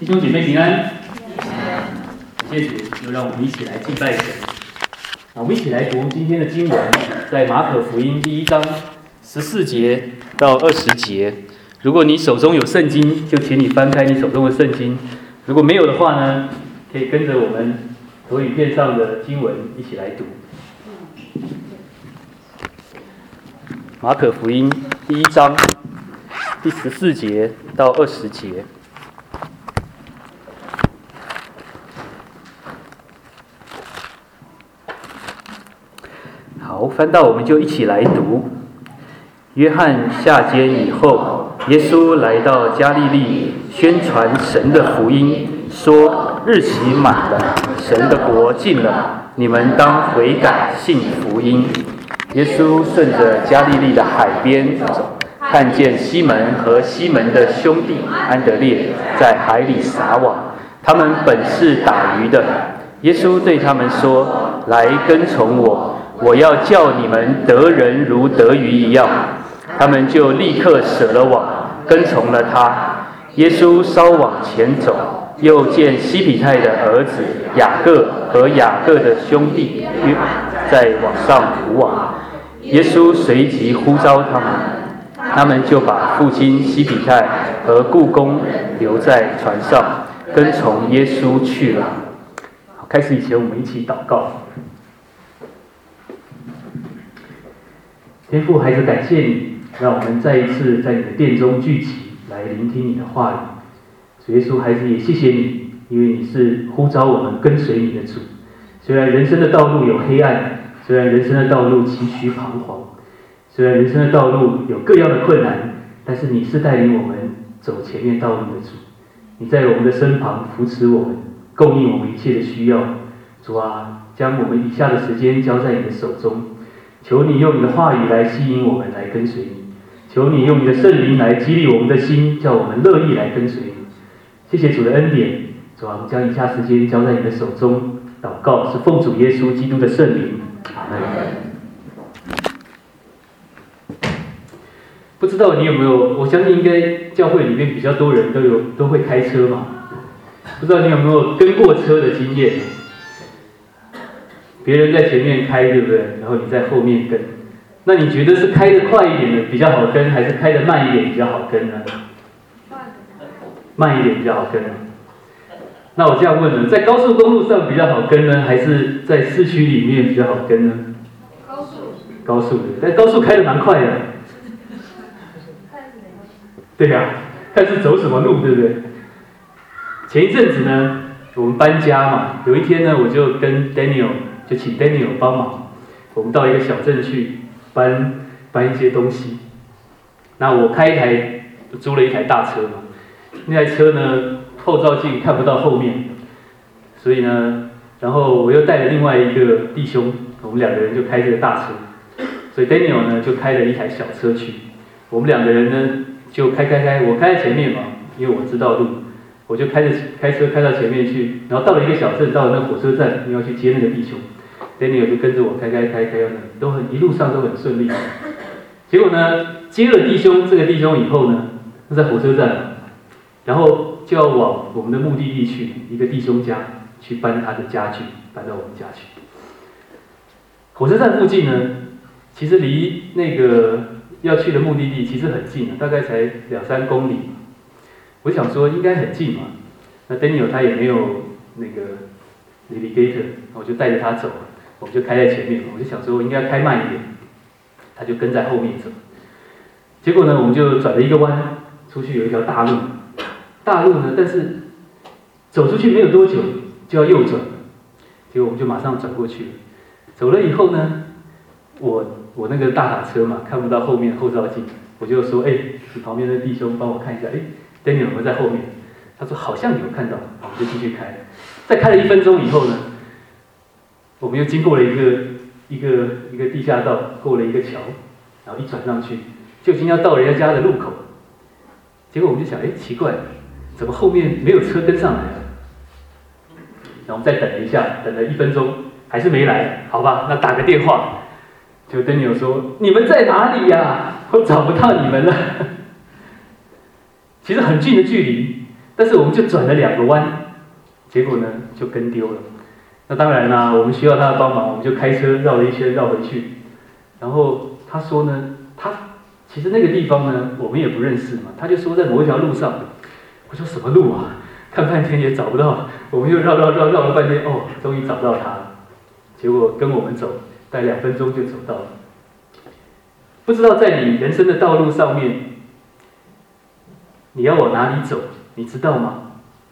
弟兄姐妹平安，感谢主，又让我们一起来敬拜神。我们一起来读今天的经文，在马可福音第1章14节到20节。如果你手中有圣经，就请你翻开你手中的圣经；如果没有的话呢，可以跟着我们投影片上的经文一起来读。马可福音第1章第14节到20节。好，翻到我们就一起来读。约翰下监以后，耶稣来到加利利，宣传神的福音，说：日期满了，神的国近了，你们当悔改，信福音。耶稣顺着加利利的海边走，看见西门和西门的兄弟安德烈在海里撒网，他们本是打鱼的。耶稣对他们说：来跟从我，我要叫你们得人如得鱼一样。他们就立刻舍了网，跟从了他。耶稣稍往前走，又见西比泰的儿子雅各和雅各的兄弟约在网上捕网。耶稣随即呼召他们，他们就把父亲西比泰和雇工留在船上，跟从耶稣去了。好，开始以前我们一起祷告。天父，孩子，感谢你，让我们再一次在你的殿中聚集，来聆听你的话语。主耶稣，孩子也谢谢你，因为你是呼召我们跟随你的主。虽然人生的道路有黑暗，虽然人生的道路崎岖彷徨，虽然人生的道路有各样的困难，但是你是带领我们走前面道路的主。你在我们的身旁扶持我们，供应我们一切的需要。主啊，将我们以下的时间交在你的手中。求你用你的话语来吸引我们来跟随你，求你用你的圣灵来激励我们的心，叫我们乐意来跟随你。谢谢主的恩典，主啊，我们将以下时间交在你的手中。祷告是奉主耶稣基督的圣名，阿们。不知道你有没有，我相信应该教会里面比较多人都会开车嘛，不知道你有没有跟过车的经验？别人在前面开，对不对？然后你在后面跟，那你觉得是开得快一点的比较好跟，还是开得慢一点比较好跟呢？慢一点比较好跟。那我这样问了，在高速公路上比较好跟呢，还是在市区里面比较好跟呢？高速的，但高速开得蛮快的。对呀，看是走什么路，对不对？前一阵子呢，我们搬家嘛，有一天呢，我就跟 Daniel。就请 Daniel 帮忙，我们到一个小镇去搬一些东西。那我租了一台大车嘛，那台车呢后照镜看不到后面，所以呢，然后我又带了另外一个弟兄，我们2个人就开这个大车，所以 Daniel 呢就开了一台小车去，我们2个人呢就开，我开在前面嘛，因为我知道路。我就开车开到前面去，然后到了一个小镇，到了那个火车站，你要去接那个弟兄 ，Daniel 就跟着我开到那里，一路上都很顺利。结果呢，接了这个弟兄以后呢，是在火车站，然后就要往我们的目的地去，一个弟兄家去搬他的家具，搬到我们家去。火车站附近呢，其实离那个要去的目的地其实很近大概才2-3公里。我想说应该很近嘛，那 Daniel 他也没有那个 navigator， 我就带着他走，我们就开在前面，我就想说应该开慢一点，他就跟在后面走。结果呢，我们就转了一个弯，出去有一条大路呢，但是走出去没有多久就要右转，结果我们就马上转过去了。走了以后呢，我那个大卡车嘛，看不到后面后照镜，我就说，你旁边的弟兄帮我看一下，Daniel 有没有在后面？他说好像有看到，我们就继续开。再开了1分钟以后呢，我们又经过了一个地下道，过了一个桥，然后一转上去，就已经要到人家家的路口。结果我们就想，奇怪，怎么后面没有车跟上来了？然后我们再等了一下，等了1分钟，还是没来。好吧，那打个电话。就 Daniel 说：“你们在哪里呀？我找不到你们了。”其实很近的距离， 但是我们就转了2个弯，结果呢就跟丢了。那当然啦，我们需要他的帮忙，我们就开车绕了一圈绕回去。然后他说呢，其实那个地方呢我们也不认识嘛，他就说在某一条路上。我说什么路啊？看半天也找不到，我们又绕了半天，哦，终于找到他了。结果跟我们走，大概2分钟就走到了。不知道在你人生的道路上面，你要往哪里走，你知道吗？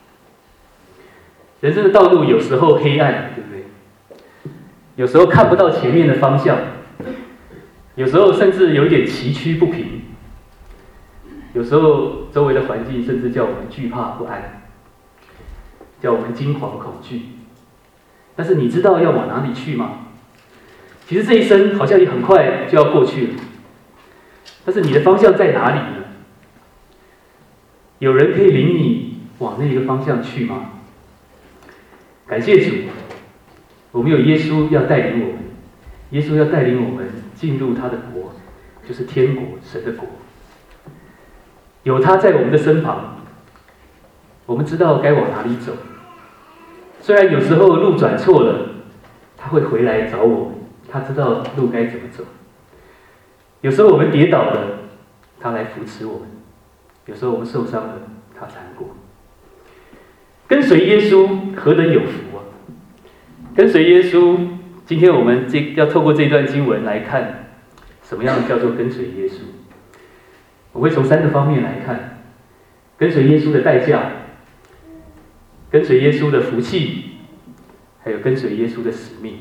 人生的道路有时候黑暗，对不对？有时候看不到前面的方向，有时候甚至有一点崎岖不平，有时候周围的环境甚至叫我们惧怕不安，叫我们惊惶恐惧。但是你知道要往哪里去吗？其实这一生好像也很快就要过去了，但是你的方向在哪里呢？有人可以领你往那个方向去吗？感谢主，我们有耶稣要带领我们，耶稣要带领我们进入他的国，就是天国，神的国。有他在我们的身旁，我们知道该往哪里走。虽然有时候路转错了，他会回来找我们，他知道路该怎么走。有时候我们跌倒了，他来扶持我们；有时候我们受伤了，他缠过。跟随耶稣何等有福啊！跟随耶稣，今天我们要透过这段经文来看，什么样叫做跟随耶稣？我会从3个方面来看：跟随耶稣的代价，跟随耶稣的福气，还有跟随耶稣的使命。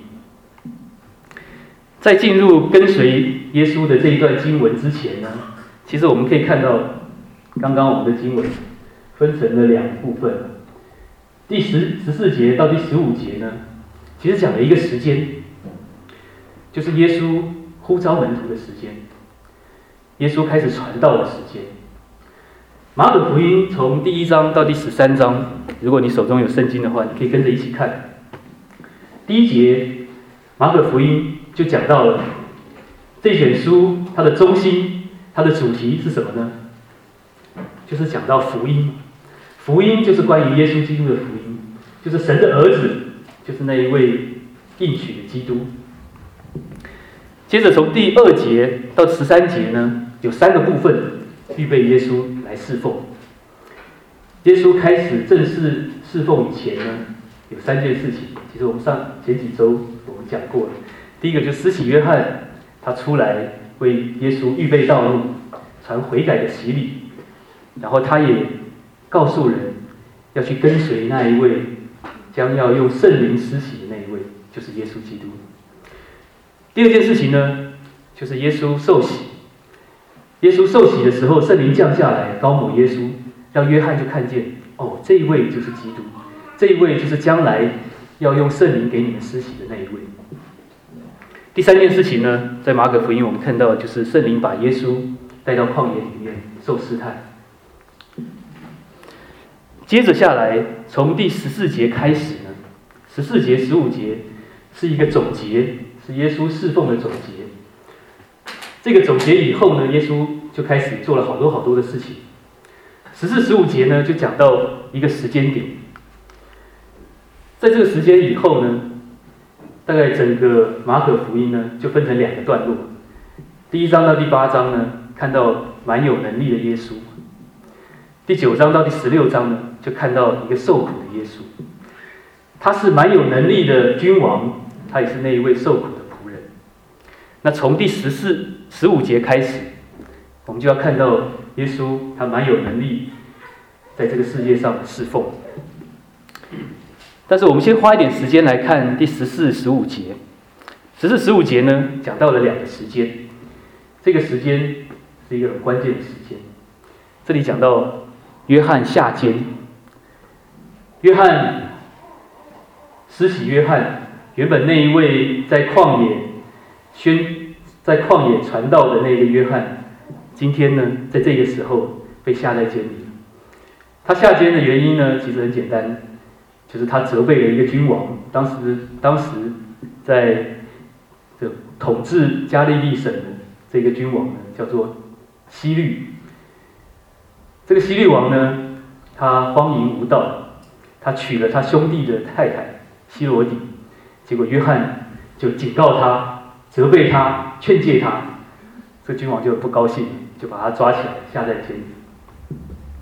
在进入跟随耶稣的这一段经文之前呢，其实我们可以看到，刚刚我们的经文分成了2部分。第14节到第15节呢，其实讲了一个时间，就是耶稣呼召门徒的时间，耶稣开始传道的时间。马可福音从第1章到第13章，如果你手中有圣经的话，你可以跟着一起看。第1节，马可福音就讲到了这卷书它的中心，它的主题是什么呢？就是讲到福音。福音就是关于耶稣基督的福音，就是神的儿子，就是那一位应许的基督。接着从第2节到13节呢，有3个部分预备耶稣来侍奉。耶稣开始正式侍奉以前呢，有3件事情，其实我们前几周我们讲过了。第一个就是施洗约翰，他出来为耶稣预备道路，传悔改的洗礼，然后他也告诉人要去跟随那一位将要用圣灵施洗的那一位，就是耶稣基督。第2件事情呢，就是耶稣受洗。耶稣受洗的时候，圣灵降下来，膏抹耶稣，让约翰就看见，哦，这一位就是基督，这一位就是将来要用圣灵给你们施洗的那一位。第3件事情呢，在马可福音我们看到，就是圣灵把耶稣带到旷野里面受试探。接着下来，从第14节开始呢，14节、15节是一个总结，是耶稣侍奉的总结。这个总结以后呢，耶稣就开始做了好多的事情。14、15节呢，就讲到一个时间点。在这个时间以后呢，大概整个马可福音呢，就分成2个段落。第1章到第8章呢，看到蛮有能力的耶稣。第9章到第16章呢，就看到一个受苦的耶稣。他是蛮有能力的君王，他也是那一位受苦的仆人。那从第14、15节开始，我们就要看到耶稣他蛮有能力在这个世界上的侍奉。但是我们先花一点时间来看第14、15节。14、15节呢，讲到了2个时间。这个时间是一个很关键的时间。这里讲到约翰下监。约翰施洗约翰，原本那一位在旷野传道的那个约翰，今天呢，在这个时候被下在监里。他下监的原因呢，其实很简单，就是他责备了一个君王。当时在统治加利利省的这个君王呢，叫做希律。这个希律王呢， 他荒淫无道，他娶了他兄弟的太太希罗底，结果约翰就警告他、责备他、劝诫他，这君王就不高兴，就把他抓起来下在监里。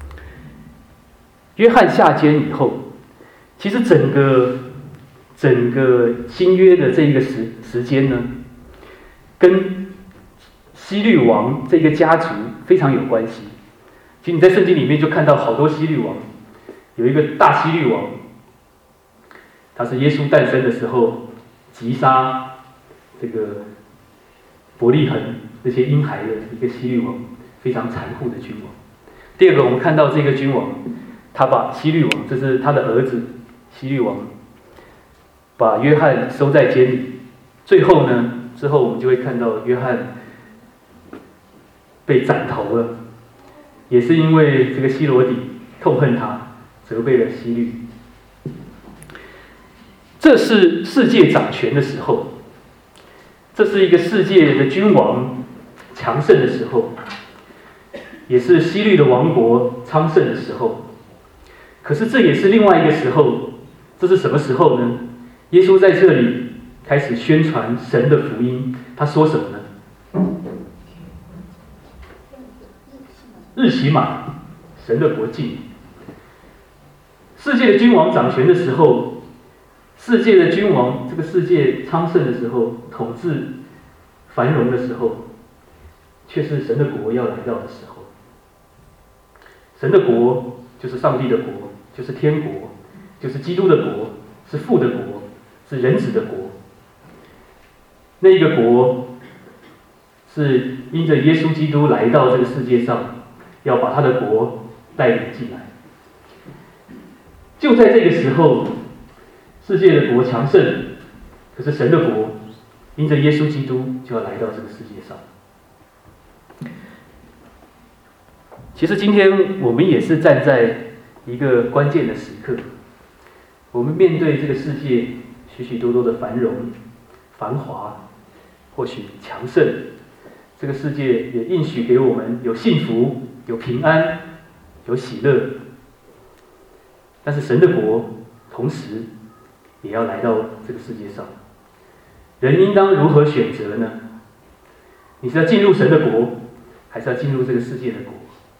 约翰下监以后，其实整个新约的这一个时间呢，跟希律王这个家族非常有关系。其实你在圣经里面就看到好多希律王，有一个大希律王，他是耶稣诞生的时候击杀这个伯利恒这些婴孩的一个希律王，非常残酷的君王。第二个，我们看到这个君王，他把希律王，这是他的儿子希律王，把约翰收在监里。最后呢，之后我们就会看到约翰被斩头了，也是因为这个希罗底痛恨他，责备了希律。这是世界掌权的时候，这是一个世界的君王强盛的时候，也是希律的王国昌盛的时候。可是这也是另外一个时候，这是什么时候呢？耶稣在这里开始宣传神的福音，他说什么呢？日期满，神的国近。世界的君王掌权的时候，世界的君王，这个世界昌盛的时候，统治繁荣的时候，却是神的国要来到的时候。神的国就是上帝的国，就是天国，就是基督的国，是父的国，是人子的国。那一个国是因着耶稣基督来到这个世界上，要把他的国带领进来。就在这个时候，世界的国强盛，可是神的国因着耶稣基督就要来到这个世界上。其实今天我们也是站在一个关键的时刻，我们面对这个世界许许多多的繁荣、繁华，或许强盛，这个世界也应许给我们有幸福、有平安、有喜乐。但是神的国同时也要来到这个世界上，人应当如何选择呢？你是要进入神的国，还是要进入这个世界的国？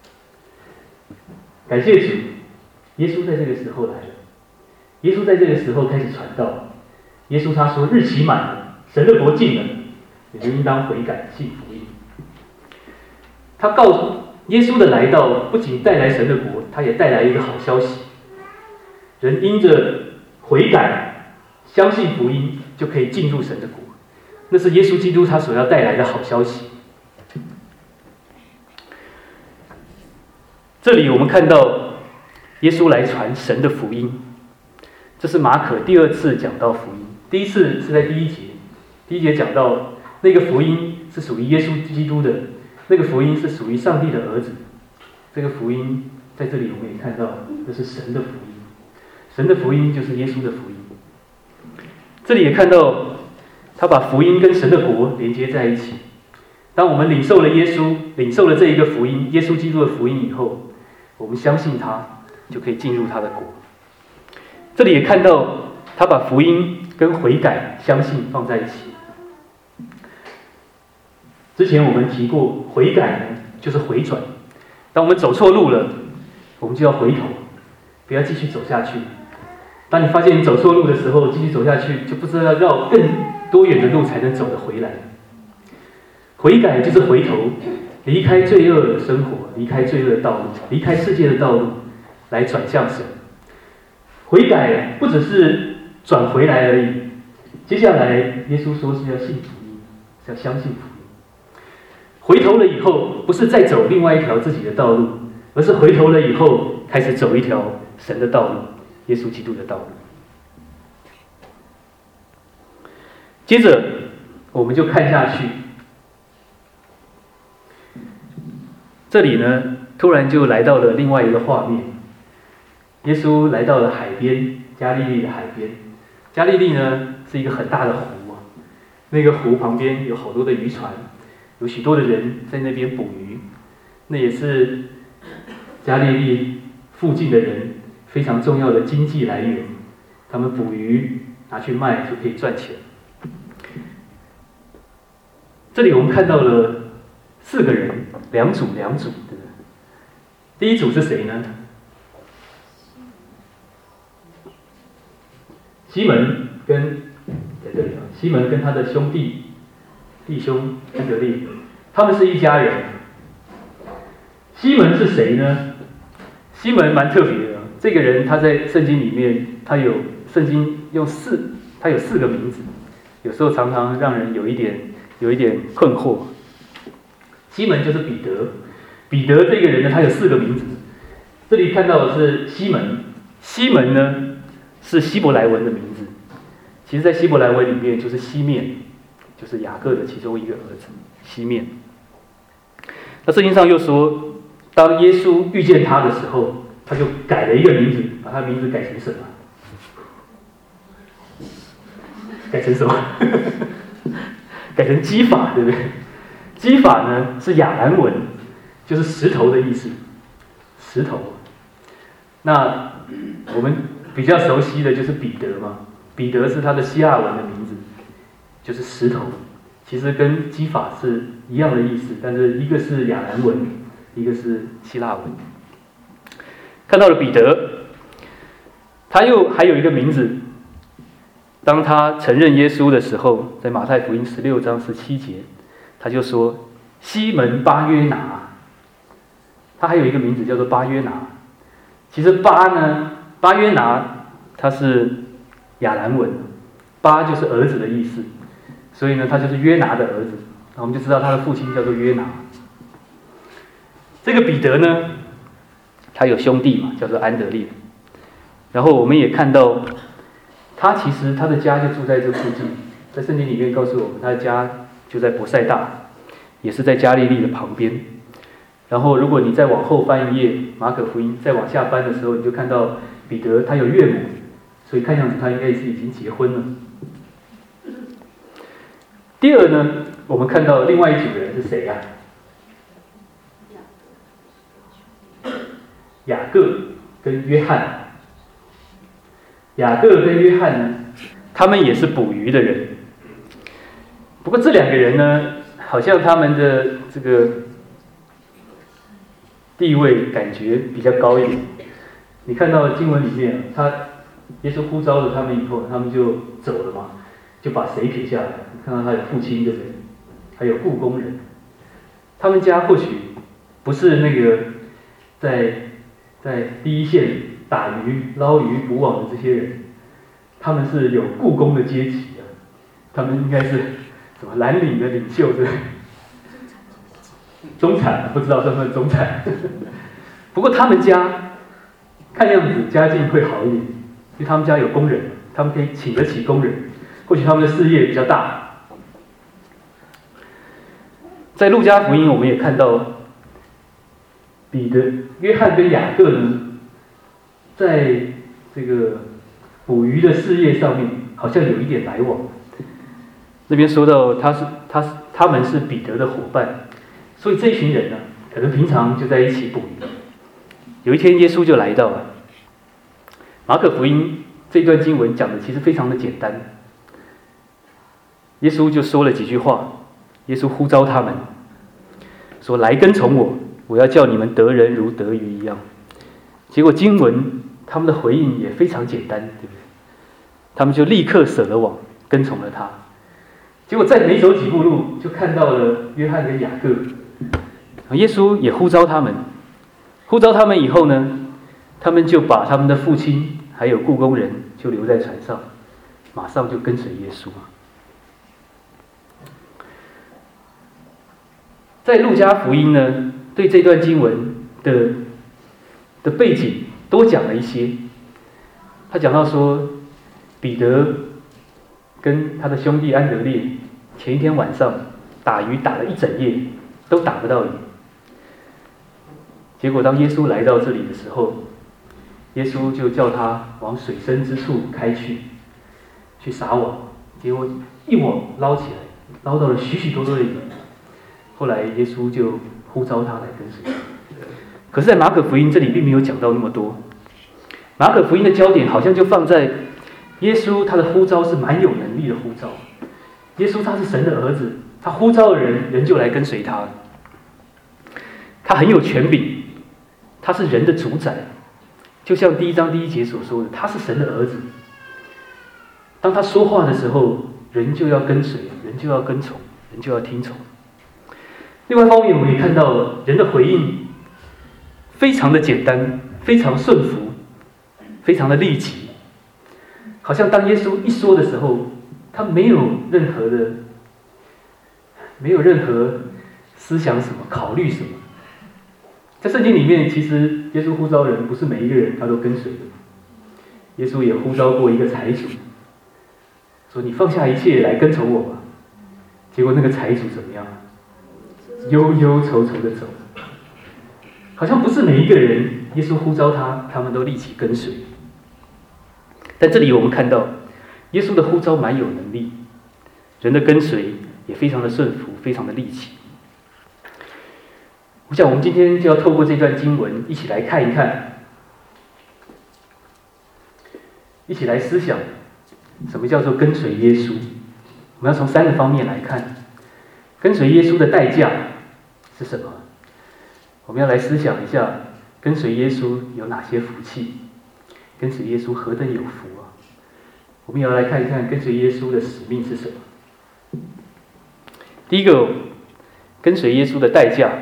感谢主，耶稣在这个时候来了。耶稣在这个时候开始传道。耶稣他说：“日期满了，神的国近了，你们应当悔改，信福音。”他告诉耶稣的来到，不仅带来神的国，他也带来一个好消息。人因着悔改、相信福音，就可以进入神的国。那是耶稣基督他所要带来的好消息。这里我们看到耶稣来传神的福音，这是马可第二次讲到福音。第一次是在第一节，第一节讲到那个福音是属于耶稣基督的，那个福音是属于上帝的儿子。这个福音在这里我们也看到，这是神的福音。神的福音就是耶稣的福音。这里也看到他把福音跟神的国连接在一起。当我们领受了耶稣，领受了这一个福音，耶稣基督的福音以后，我们相信他，就可以进入他的国。这里也看到他把福音跟悔改、相信放在一起。之前我们提过，悔改呢就是回转。当我们走错路了，我们就要回头，不要继续走下去。当你发现你走错路的时候，继续走下去，就不知道要绕更多远的路才能走得回来。悔改就是回头，离开罪恶的生活，离开罪恶的道路，离开世界的道路，来转向神。悔改不只是转回来而已，接下来耶稣说是要信福音，是要相信福音。回头了以后，不是再走另外一条自己的道路，而是回头了以后开始走一条神的道路，耶稣基督的道路。接着我们就看下去，这里呢突然就来到了另外一个画面，耶稣来到了海边，加利利的海边。加利利呢是一个很大的湖啊，那个湖旁边有好多的渔船，有许多的人在那边捕鱼，那也是加利利附近的人非常重要的经济来源，他们捕鱼拿去卖就可以赚钱。这里我们看到了4个人，两组，对不对？第一组是谁呢？西门跟在这里啊，西门跟他的弟兄安德烈，他们是一家人。西门是谁呢？西门蛮特别的，这个人他在圣经里面，圣经他有4个名字，有时候常常让人有一点困惑。西门就是彼得，彼得这个人呢，他有4个名字。这里看到的是西门，西门呢是希伯来文的名字，其实在希伯来文里面就是西面，就是雅各的其中一个儿子西面。那圣经上又说，当耶稣遇见他的时候，他就改了一个名字，把他名字改成什么？改成什么？改成基法，对不对？基法呢是亚兰文，就是石头的意思，石头。那我们比较熟悉的就是彼得嘛，彼得是他的希腊文的名字，就是石头。其实跟基法是一样的意思，但是一个是亚兰文，一个是希腊文。看到了彼得，他还有一个名字。当他承认耶稣的时候，在马太福音16章17节，他就说西门巴约拿。他还有一个名字叫做巴约拿。其实巴约拿他是亚兰文，巴就是儿子的意思，所以呢，他就是约拿的儿子。那我们就知道他的父亲叫做约拿。这个彼得呢，他有兄弟嘛，叫做安德烈。然后我们也看到，他其实他的家就住在这附近，在圣经里面告诉我们，他的家就在伯赛大，也是在加利利的旁边。然后，如果你再往后翻一页，马可福音再往下翻的时候，你就看到彼得他有岳母，所以看样子他应该是已经结婚了。第二呢，我们看到另外一组人是谁呀？雅各跟约翰。雅各跟约翰呢，他们也是捕鱼的人。不过这2个人呢，好像他们的这个地位感觉比较高一点。你看到经文里面，耶稣呼召了他们以后，他们就走了嘛，就把谁撇下来？你看到他的父亲，对不对？还有雇工人。他们家或许不是那个在第一线打鱼、捞鱼、捕网的这些人，他们是有雇工的阶级的，他们应该是什么蓝领的领袖，对不对？中产不知道算不算中产，不过他们家看样子家境会好一点，因为他们家有工人，他们可以请得起工人，或许他们的事业比较大。在路加福音我们也看到，约翰跟雅各呢，在这个捕鱼的事业上面好像有一点来往。那边说到他们是彼得的伙伴。所以这一群人呢，可能平常就在一起捕鱼。有一天，耶稣就来到了。马可福音这段经文讲的其实非常的简单。耶稣就说了几句话，耶稣呼召他们，说：“来跟从我，我要叫你们得人如得鱼一样。”结果经文他们的回应也非常简单，对不对？他们就立刻舍了网，跟从了他。结果再没走几步路，就看到了约翰跟雅各。耶稣也呼召他们，呼召他们以后呢，他们就把他们的父亲还有雇工人就留在船上，马上就跟随耶稣。在路加福音呢，对这段经文的背景多讲了一些。他讲到说，彼得跟他的兄弟安德烈前一天晚上打鱼打了一整夜，都打不到鱼。结果当耶稣来到这里的时候，耶稣就叫他往水深之处开去撒网。结果一网捞起来，捞到了许许多多的鱼。后来耶稣就呼召他来跟随。 可是，在马可福音这里并没有讲到那么多。马可福音的焦点好像就放在耶稣他的呼召是蛮有能力的呼召。耶稣他是神的儿子，他呼召的人就来跟随他。他很有权柄，他是人的主宰，就像第1章第1节所说的，他是神的儿子。当他说话的时候，人就要跟随，人就要跟从，人就要听从。另外一方面，我们也看到人的回应非常的简单，非常顺服，非常的立即。好像当耶稣一说的时候，他没有任何思想什么，考虑什么。在圣经里面，其实耶稣呼召人不是每一个人他都跟随的。耶稣也呼召过一个财主，说：“你放下一切来跟从我吧。”结果那个财主怎么样？忧忧愁愁的走。好像不是每一个人，耶稣呼召他们都立即跟随。但这里我们看到，耶稣的呼召蛮有能力，人的跟随也非常的顺服，非常的立即。我想我们今天就要透过这段经文一起来看一看，一起来思想什么叫做跟随耶稣。我们要从3个方面来看，跟随耶稣的代价是什么？我们要来思想一下，跟随耶稣有哪些福气？跟随耶稣何等有福啊！我们也要来看一看跟随耶稣的使命是什么。第一个，跟随耶稣的代价。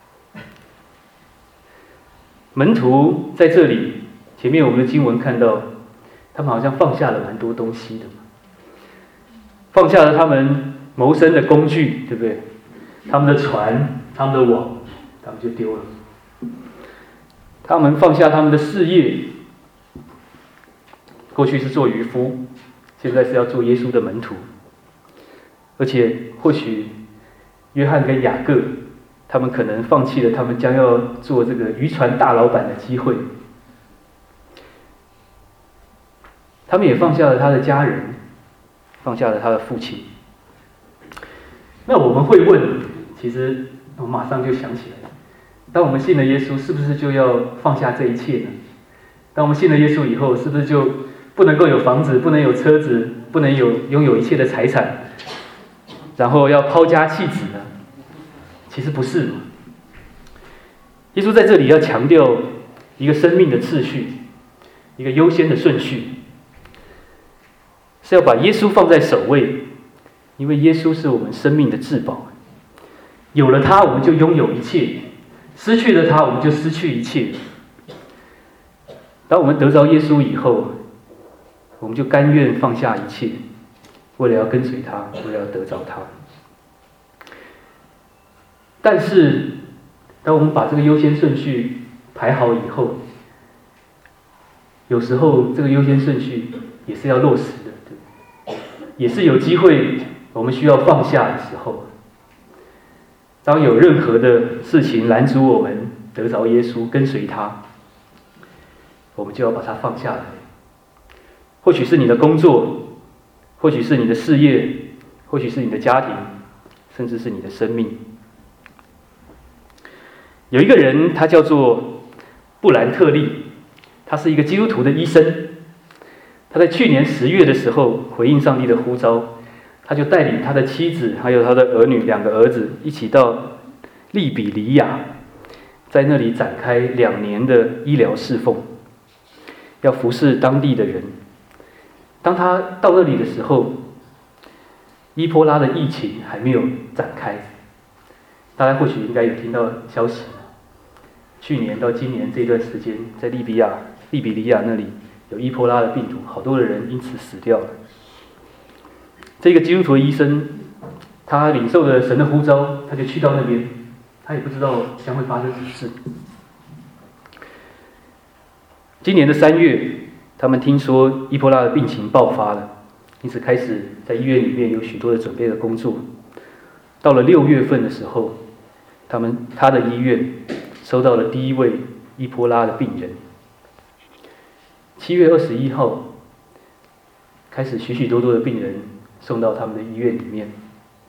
门徒在这里，前面我们的经文看到，他们好像放下了蛮多东西的，放下了他们谋生的工具，对不对？他们的船，他们的网，他们就丢了。他们放下他们的事业，过去是做渔夫，现在是要做耶稣的门徒。而且或许约翰跟雅各，他们可能放弃了他们将要做这个渔船大老板的机会。他们也放下了他的家人，放下了他的父亲。那我们会问，其实我马上就想起来，当我们信了耶稣，是不是就要放下这一切呢？当我们信了耶稣以后，是不是就不能够有房子，不能有车子，不能拥有一切的财产，然后要抛家弃子呢？其实不是嘛。耶稣在这里要强调一个生命的次序，一个优先的顺序，是要把耶稣放在首位，因为耶稣是我们生命的至宝。有了他，我们就拥有一切；失去了他，我们就失去一切。当我们得着耶稣以后，我们就甘愿放下一切，为了要跟随他，为了要得着他。但是，当我们把这个优先顺序排好以后，有时候这个优先顺序也是要落实的，对，也是有机会我们需要放下的时候。当有任何的事情拦阻我们得着耶稣，跟随他，我们就要把它放下来。或许是你的工作，或许是你的事业，或许是你的家庭，甚至是你的生命。有一个人，他叫做布兰特利，他是一个基督徒的医生。他在去年10月的时候回应上帝的呼召，他就带领他的妻子还有他的儿女2个儿子一起到利比里亚，在那里展开2年的医疗侍奉，要服侍当地的人。当他到那里的时候，伊波拉的疫情还没有展开，大家或许应该有听到消息，去年到今年这段时间，在利比里亚那里有伊波拉的病毒，好多的人因此死掉了。这个基督徒的医生，他领受了神的呼召，他就去到那边，他也不知道将会发生什么事。今年的3月，他们听说伊波拉的病情爆发了，因此开始在医院里面有许多的准备的工作。到了6月份的时候，他的医院收到了第一位伊波拉的病人。7月21号，开始许多的病人送到他们的医院里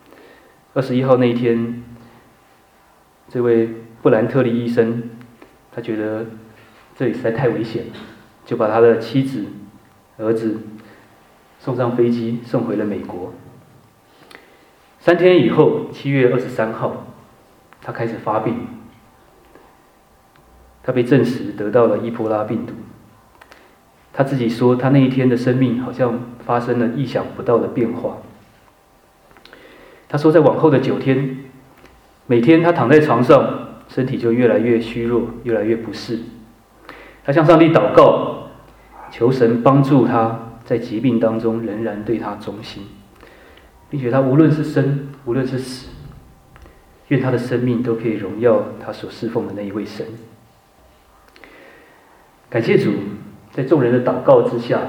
面。21号那一天，这位布兰特利医生他觉得这里实在太危险了，就把他的妻子、儿子送上飞机，送回了美国。3天以后，7月23号，他开始发病，他被证实得到了伊波拉病毒。他自己说，他那一天的生命好像发生了意想不到的变化。他说，在往后的9天，每天他躺在床上，身体就越来越虚弱，越来越不适。他向上帝祷告，求神帮助他在疾病当中仍然对他忠心，并且他无论是生，无论是死，愿他的生命都可以荣耀他所侍奉的那一位神。感谢主，在众人的祷告之下，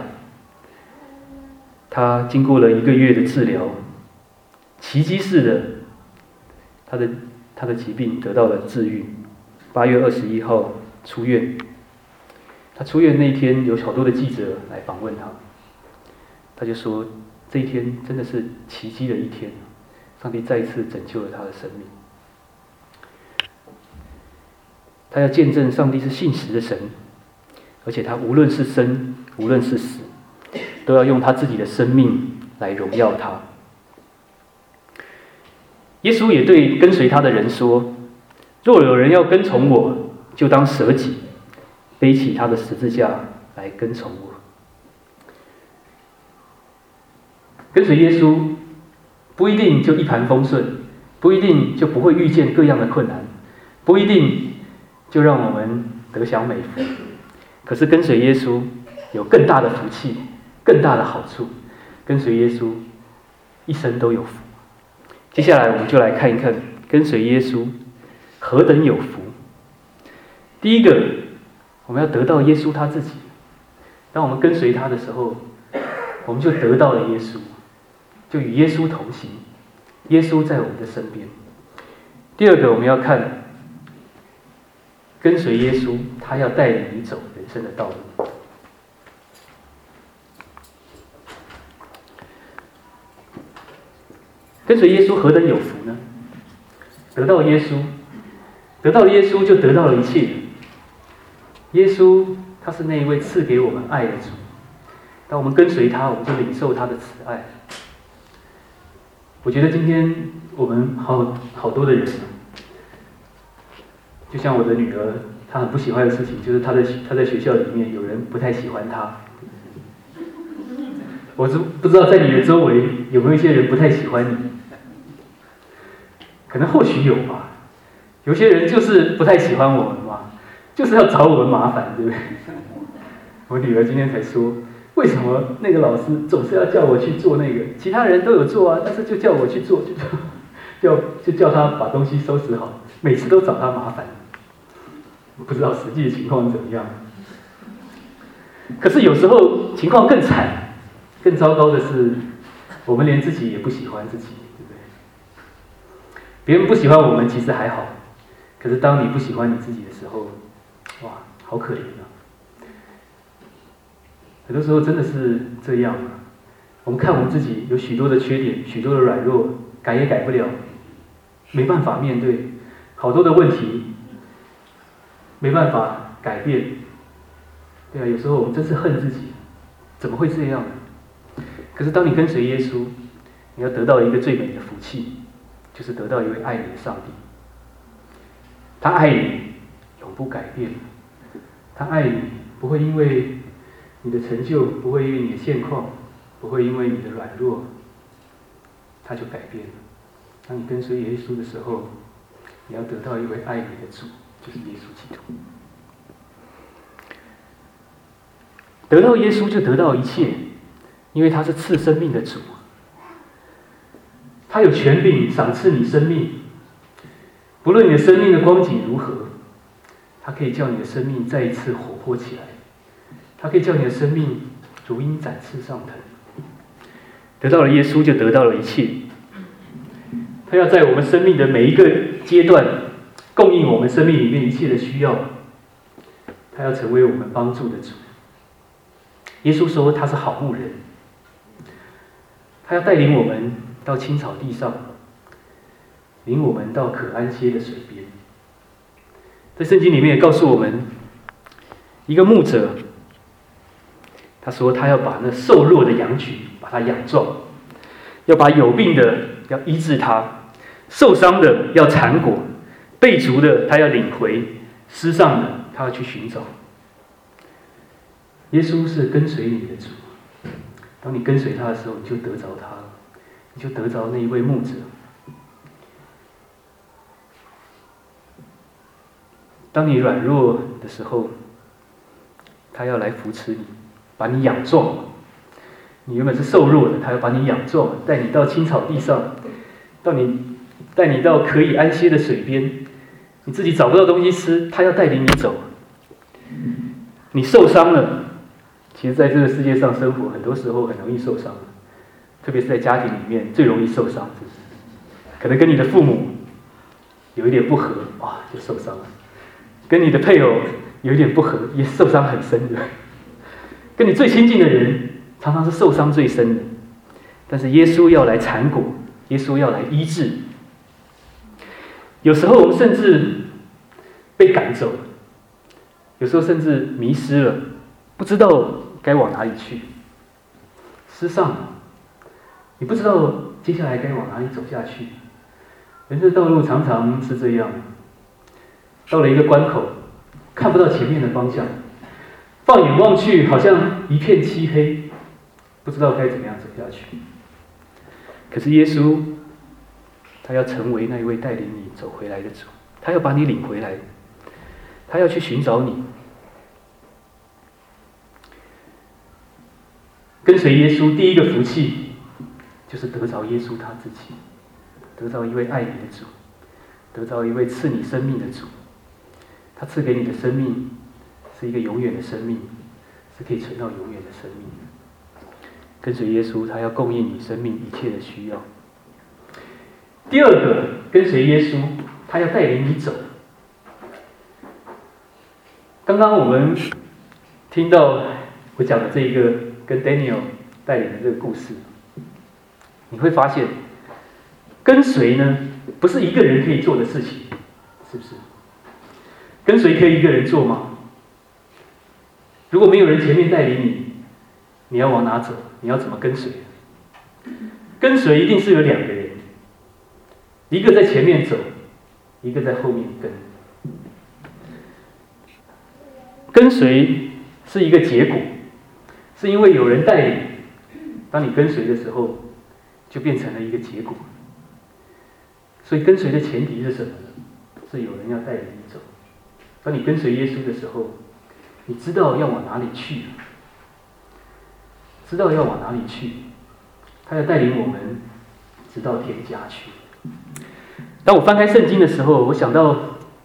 他经过了1个月的治疗，奇迹似的，他的疾病得到了治愈。8月21号出院。他出院那一天，有好多的记者来访问他，他就说，这一天真的是奇迹的一天，上帝再一次拯救了他的生命。他要见证上帝是信实的神，而且他无论是生，无论是死，都要用他自己的生命来荣耀他。耶稣也对跟随他的人说，若有人要跟从我，就当舍己，背起他的十字架来跟从我。跟随耶稣不一定就一帆风顺，不一定就不会遇见各样的困难，不一定就让我们得享美福。可是跟随耶稣有更大的福气，更大的好处。跟随耶稣一生都有福。接下来我们就来看一看跟随耶稣何等有福。第一个，我们要得到耶稣他自己。当我们跟随他的时候，我们就得到了耶稣，就与耶稣同行，耶稣在我们的身边。第二个，我们要看跟随耶稣，他要带领你走人生的道路。跟随耶稣何等有福呢？得到耶稣，得到了耶稣就得到了一切。耶稣他是那一位赐给我们爱的主，当我们跟随他，我们就领受他的慈爱。我觉得今天我们好多的人，就像我的女儿，她很不喜欢的事情，就是她在学校里面有人不太喜欢她。我不知道在你的周围有没有一些人不太喜欢你，可能或许有吧。有些人就是不太喜欢我们嘛，就是要找我们麻烦，对不对？我女儿今天才说，为什么那个老师总是要叫我去做那个，其他人都有做啊，但是就叫我去做，就叫他把东西收拾好，每次都找他麻烦。不知道实际的情况怎么样。可是有时候情况更惨，更糟糕的是，我们连自己也不喜欢自己，对不对？别人不喜欢我们其实还好，可是当你不喜欢你自己的时候，哇，好可怜啊！很多时候真的是这样啊。我们看我们自己有许多的缺点，许多的软弱，改也改不了，没办法面对，好多的问题没办法改变。对啊，有时候我们真是恨自己，怎么会这样呢？可是当你跟随耶稣，你要得到一个最美的福气，就是得到一位爱你的上帝。他爱你，永不改变。他爱你，不会因为你的成就，不会因为你的现况，不会因为你的软弱，他就改变了。当你跟随耶稣的时候，你要得到一位爱你的主，就是耶稣基督。得到耶稣就得到一切，因为他是赐生命的主，他有权柄赏赐你生命。不论你的生命的光景如何，他可以叫你的生命再一次活泼起来，他可以叫你的生命如鹰展翅上腾。得到了耶稣就得到了一切，他要在我们生命的每一个阶段供应我们生命里面一切的需要，他要成为我们帮助的主。耶稣说他是好牧人，他要带领我们到青草地上，领我们到可安歇的水边。 在圣经里面也告诉我们，一个牧者，他说他要把那瘦弱的羊群把它养壮，要把有病的要医治他，受伤的要缠裹，被逐的他要领回，失丧的他要去寻找。耶稣是跟随你的主，当你跟随他的时候，你就得着他了，你就得着那一位牧者。当你软弱的时候，他要来扶持你，把你养壮。你原本是瘦弱的，他要把你养壮，带你到青草地上，带你到可以安歇的水边。你自己找不到东西吃，他要带领你走。你受伤了，其实在这个世界上生活，很多时候很容易受伤，特别是在家庭里面最容易受伤，可能跟你的父母有一点不合，哇，就受伤了。跟你的配偶有一点不合，也受伤很深的。跟你最亲近的人，常常是受伤最深的。但是耶稣要来缠裹，耶稣要来医治。有时候我们甚至被赶走，有时候甚至迷失了，不知道该往哪里去，失丧了，你不知道接下来该往哪里走下去。人生道路常常是这样。到了一个关口，看不到前面的方向，放眼望去，好像一片漆黑，不知道该怎么样走下去。可是耶稣，他要成为那一位带领你走回来的主，他要把你领回来，他要去寻找你。跟随耶稣，第一个福气就是得着耶稣他自己，得着一位爱你的主，得着一位赐你生命的主。他赐给你的生命是一个永远的生命，是可以存到永远的生命。跟随耶稣，他要供应你生命一切的需要。第二个，跟随耶稣，他要带领你走。刚刚我们听到我讲的这一个跟 Daniel 带领的这个故事，你会发现，跟随呢不是一个人可以做的事情，是不是？跟随可以一个人做吗？如果没有人前面带领你，你要往哪走？你要怎么跟随？跟随一定是有两个人，一个在前面走，一个在后面跟。跟随是一个结果，是因为有人带领，当你跟随的时候，就变成了一个结果。所以跟随的前提是什么呢？是有人要带领你走。当你跟随耶稣的时候，你知道要往哪里去，知道要往哪里去，他要带领我们直到天家去。当我翻开圣经的时候，我想到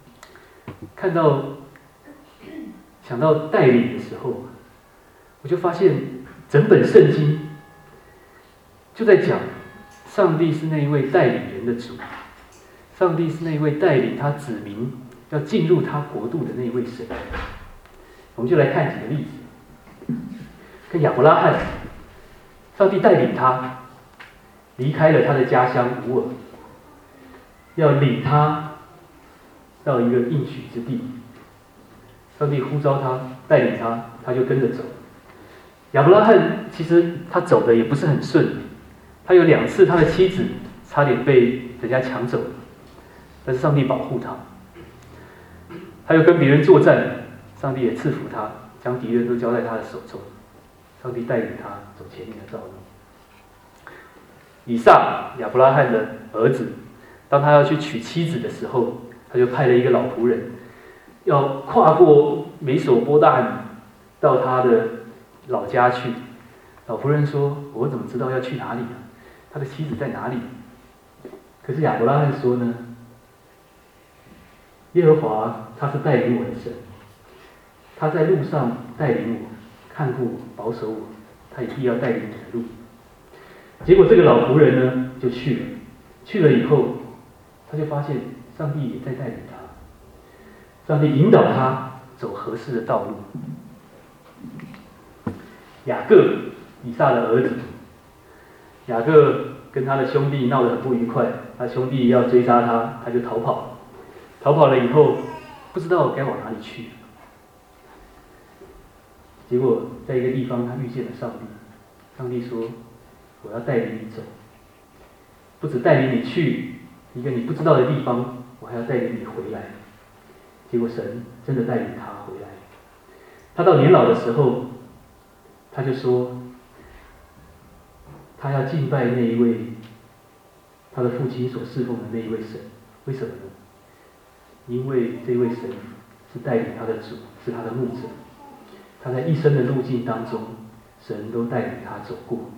带领的时候，我就发现整本圣经就在讲上帝是那一位带领人的主，上帝是那一位带领他子民要进入他国度的那一位神。我们就来看几个例子。跟亚伯拉罕，上帝带领他离开了他的家乡乌尔，要领他到一个应许之地。上帝呼召他，带领他，他就跟着走。亚伯拉罕其实他走的也不是很顺，他有2次他的妻子差点被人家抢走，但是上帝保护他。他又跟别人作战，上帝也赐福他，将敌人都交在他的手中。上帝带领他走前面的道路。以撒，亚伯拉罕的儿子，当他要去娶妻子的时候，他就派了一个老仆人，要跨过美索波大米到他的老家去。老仆人说：“我怎么知道要去哪里呢？他的妻子在哪里？”可是亚伯拉罕说呢：“耶和华他是带领我的神，他在路上带领我，看顾我，保守我，他也必要带领我的路。”结果这个老仆人呢就去了，去了以后，他就发现上帝也在带领他，上帝引导他走合适的道路。雅各，以撒的儿子，雅各跟他的兄弟闹得很不愉快，他兄弟要追杀他，他就逃跑。逃跑了以后，不不知道该往哪里去。结果在一个地方，他遇见了上帝。上帝说：“我要带领你走，不只带领你去一个你不知道的地方，我还要带领你回来。”结果神真的带领他回来。他到年老的时候，他就说，他要敬拜那一位他的父亲所侍奉的那一位神。为什么呢？因为这位神是带领他的主，是他的牧者。他在一生的路径当中，神都带领他走过。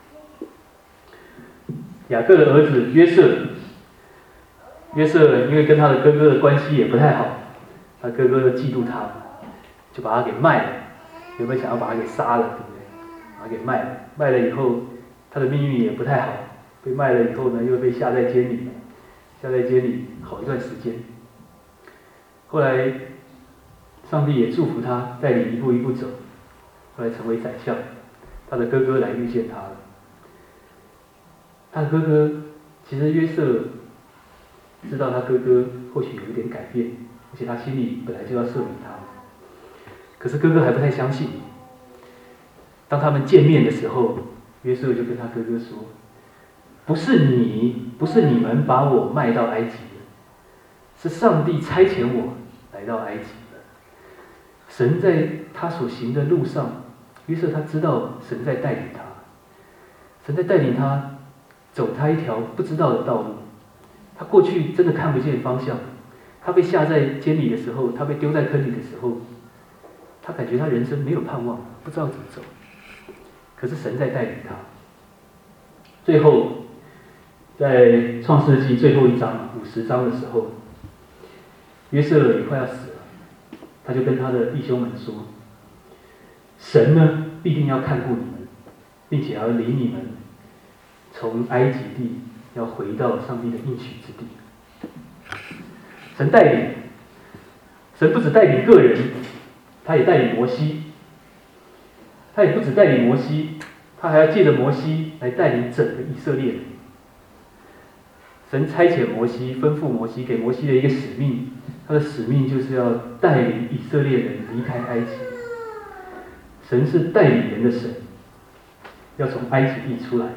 雅各的儿子约瑟，约瑟因为跟他的哥哥的关系也不太好，他哥哥嫉妒他，就把他给卖了。原本想要把他给杀了，对不对？把他给卖了，卖了以后，他的命运也不太好。被卖了以后呢，又被下在监里，下在监里好一段时间。后来，上帝也祝福他，带领一步一步走，后来成为宰相。他的哥哥来遇见他了。他的哥哥其实约瑟知道他哥哥或许有一点改变，而且他心里本来就要赦免他，可是哥哥还不太相信。当他们见面的时候，约瑟就跟他哥哥说：“不是你们把我卖到埃及的，是上帝差遣我来到埃及的。神在他所行的路上，约瑟他知道神在带领他，神在带领他走他一条不知道的道路。他过去真的看不见方向，他被下在监里的时候，他被丢在坑里的时候，他感觉他人生没有盼望，不知道怎么走。可是神在带领他。最后，在创世纪最后一章50章的时候，约瑟也快要死了，他就跟他的弟兄们说：“神呢，必定要看顾你们，并且要领你们从埃及地要回到上帝的应许之地。”神带领，神不只带领个人，他也带领摩西。他也不只带领摩西，他还要借着摩西来带领整个以色列人。神差遣摩西，吩咐摩西，给摩西的一个使命，他的使命就是要带领以色列人离开埃及。神是带领人的神，要从埃及地出来。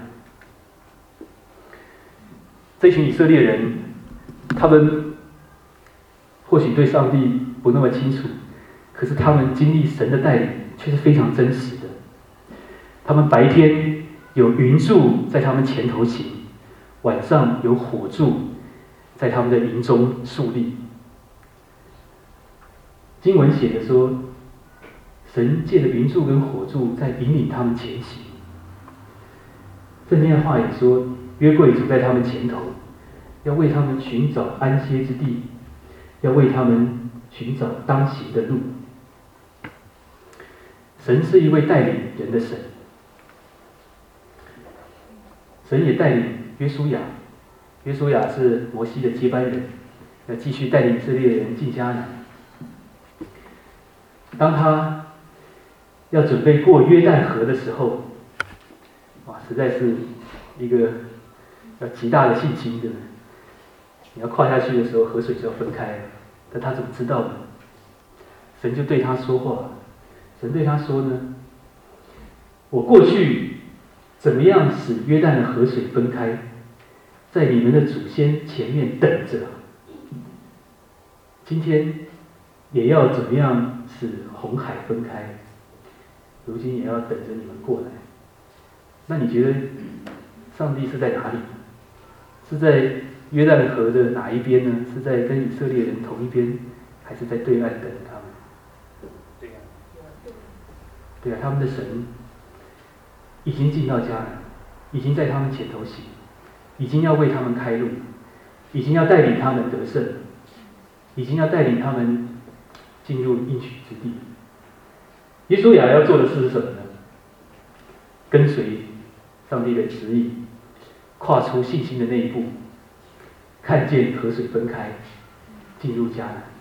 这群以色列人，他们或许对上帝不那么清楚，可是他们经历神的带领却是非常真实的。他们白天有云柱在他们前头行，晚上有火柱在他们的营中竖立。经文写的说，神借着云柱跟火柱在引领他们前行。圣经的话也说，约柜走在他们前头，要为他们寻找安歇之地，要为他们寻找当行的路。神是一位带领人的神。神也带领约书亚，约书亚是摩西的接班人，要继续带领以色列人进迦南。当他要准备过约旦河的时候，哇，实在是一个要极大的信心的。你要跨下去的时候，河水就要分开了，但他怎么知道呢？神就对他说话，神对他说呢：“我过去怎么样使约旦的河水分开，在你们的祖先前面等着，今天也要怎么样使红海分开，如今也要等着你们过来。”那你觉得上帝是在哪里？是在约旦河的哪一边呢？是在跟以色列人同一边，还是在对岸等着他们？对啊，他们的神已经进到迦南，已经在他们前头行，已经要为他们开路，已经要带领他们得胜，已经要带领他们进入应许之地。耶稣亚要做的事是什么呢？跟随上帝的旨意，跨出信心的那一步，看见河水分开，进入迦南。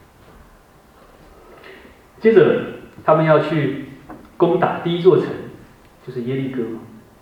接着他们要去攻打第一座城，就是耶利哥。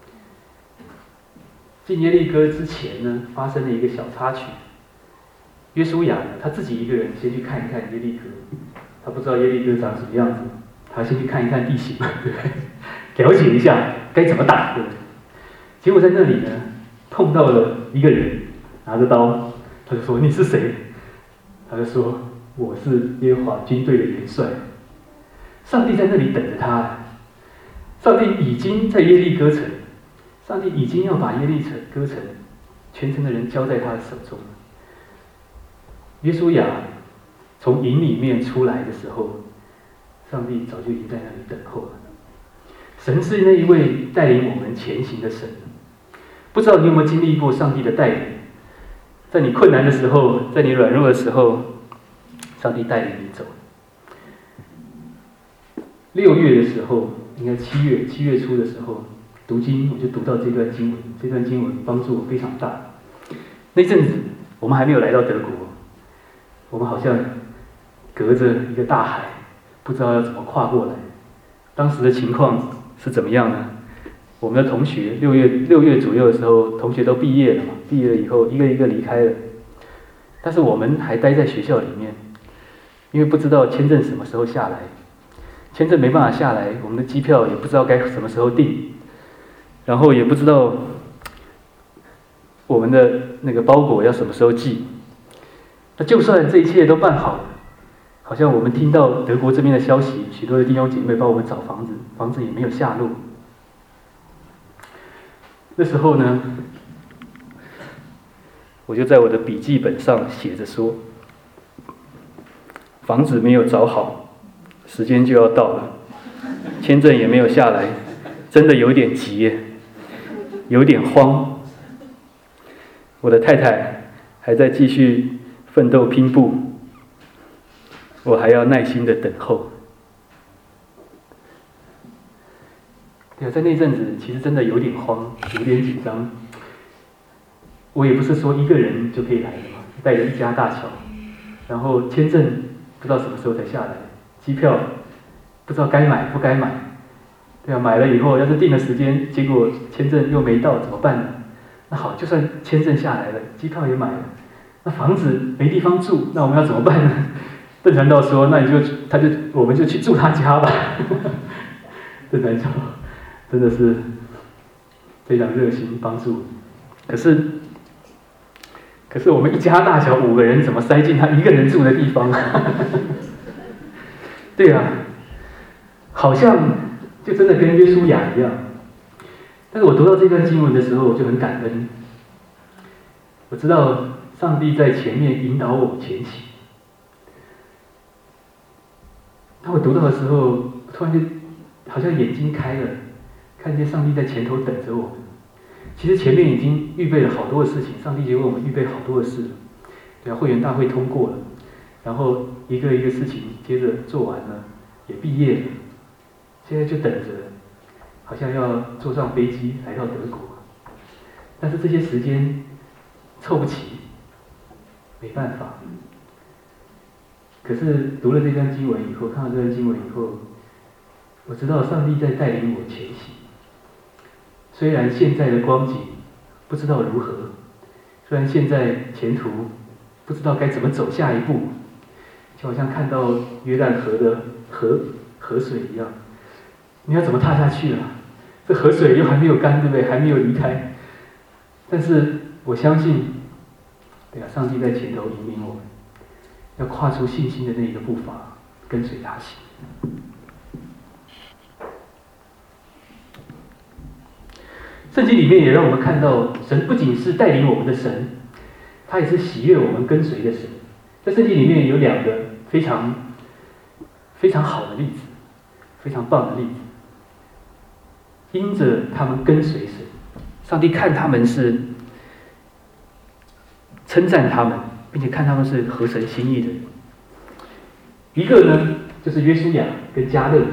进耶利哥之前呢，发生了一个小插曲。 约书亚呢，他自己一个人先去看一看耶利哥，他不知道耶利哥长什么样子，他先去看一看地形，对不对？了解一下该怎么打，对不对？结果在那里呢，碰到了一个人，拿着刀，他就说：“你是谁？”他就说：“我是耶和华军队的元帅。”上帝在那里等着他，上帝已经在耶利哥城，上帝已经要把耶利哥城全城的人交在他的手中了。约书亚从营里面出来的时候，上帝早就已经在那里等候了。神是那一位带领我们前行的神。不知道你有没有经历过上帝的带领？在你困难的时候，在你软弱的时候，上帝带领你走。6月的时候，应该7月初的时候，读经我就读到这段经文，这段经文帮助我非常大。那阵子我们还没有来到德国，我们好像隔着一个大海，不知道要怎么跨过来。当时的情况是怎么样呢？我们的同学6月左右的时候，同学都毕业了嘛，毕业了以后一个一个离开了，但是我们还待在学校里面，因为不知道签证什么时候下来，签证没办法下来，我们的机票也不知道该什么时候订，然后也不知道我们的那个包裹要什么时候寄。那就算这一切都办好了，好像我们听到德国这边的消息，许多的弟兄姐妹帮我们找房子，房子也没有下落。那时候呢，我就在我的笔记本上写着说，房子没有找好，时间就要到了，签证也没有下来，真的有点急耶，有点慌。我的太太还在继续奋斗拼搏，我还要耐心的等候。对啊，在那阵子其实真的有点慌，有点紧张。我也不是说一个人就可以来的嘛，带着一家大小，然后签证不知道什么时候才下来，机票不知道该买不该买。对啊，买了以后要是定了时间，结果签证又没到怎么办呢？那好，就算签证下来了，机票也买了，那房子没地方住，那我们要怎么办呢？邓传道说：“那我们就去住他家吧。”邓传道真的是非常热心帮助。可是我们一家大小5个人怎么塞进他一个人住的地方？对啊，好像就真的跟约书亚一样。但是我读到这段经文的时候，我就很感恩。我知道上帝在前面引导我前行。当我读到的时候，突然间好像眼睛开了，看见上帝在前头等着我们。其实前面已经预备了好多的事情，上帝就为我们预备好多的事了。对啊，会员大会通过了，然后一个一个事情接着做完了，也毕业了，现在就等着，好像要坐上飞机来到德国。但是这些时间凑不齐，没办法。可是读了这段经文以后，看到这段经文以后，我知道上帝在带领我前行。虽然现在的光景不知道如何，虽然现在前途不知道该怎么走下一步，就好像看到约旦河的河水一样，你要怎么踏下去啊？这河水又还没有干，对不对？还没有离开。但是我相信，对啊，上帝在前头引领我们，要跨出信心的那一个步伐，跟随他行。圣经里面也让我们看到，神不仅是带领我们的神，他也是喜悦我们跟随的神。在圣经里面有2个非常好的例子，非常棒的例子。因着他们跟随神，上帝看他们是称赞他们，并且看他们是合神心意的人。一个呢，就是约书亚跟迦勒。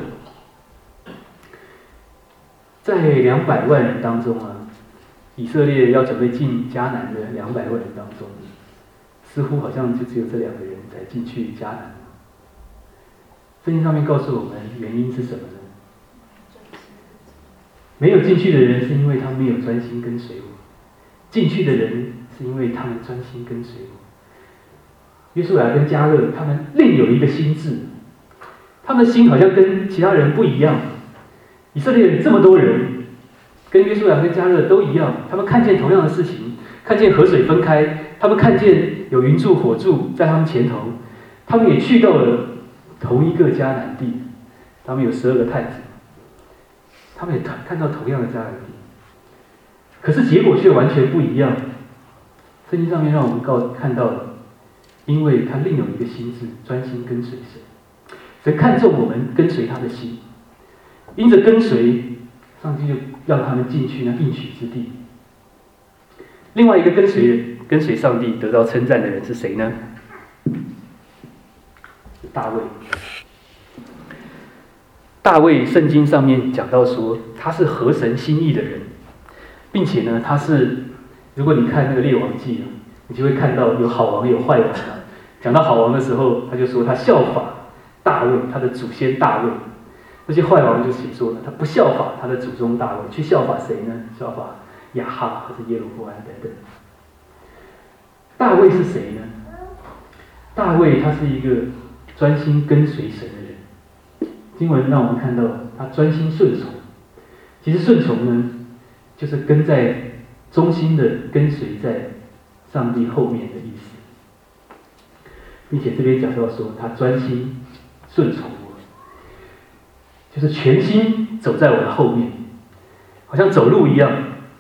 在200万人当中啊，以色列要准备进迦南的200万人当中，似乎好像就只有这2个人才进去迦南。圣经上面告诉我们原因是什么呢？没有进去的人是因为他们没有专心跟随我，进去的人是因为他们专心跟随我。 约书亚跟迦勒他们另有一个心智，他们的心好像跟其他人不一样。以色列人这么多人，跟约书亚跟迦勒都一样，他们看见同样的事情，看见河水分开，他们看见有云柱火柱在他们前头，他们也去到了同一个迦南地，他们有12个探子，他们也看到同样的迦南地，可是结果却完全不一样。圣经上面让我们看到了，因为他另有一个心志，专心跟随神，神看重我们跟随他的心，因着跟随，上帝就让他们进去那应许之地。另外一个跟随上帝得到称赞的人是谁呢？大卫。大卫圣经上面讲到说，他是合神心意的人，并且呢，他是，如果你看那个列王记，你就会看到有好王有坏王。讲到好王的时候，他就说他效法大卫，他的祖先大卫。那些坏王就写说呢，他不效法他的祖宗大卫，去效法谁呢？效法亚哈或者耶罗波安等等。大卫是谁呢？大卫他是一个专心跟随神的人。经文让我们看到他专心顺从。其实顺从呢，就是跟在忠心的跟随在上帝后面的意思，并且这边讲到说他专心顺从我，就是全心走在我的后面，好像走路一样。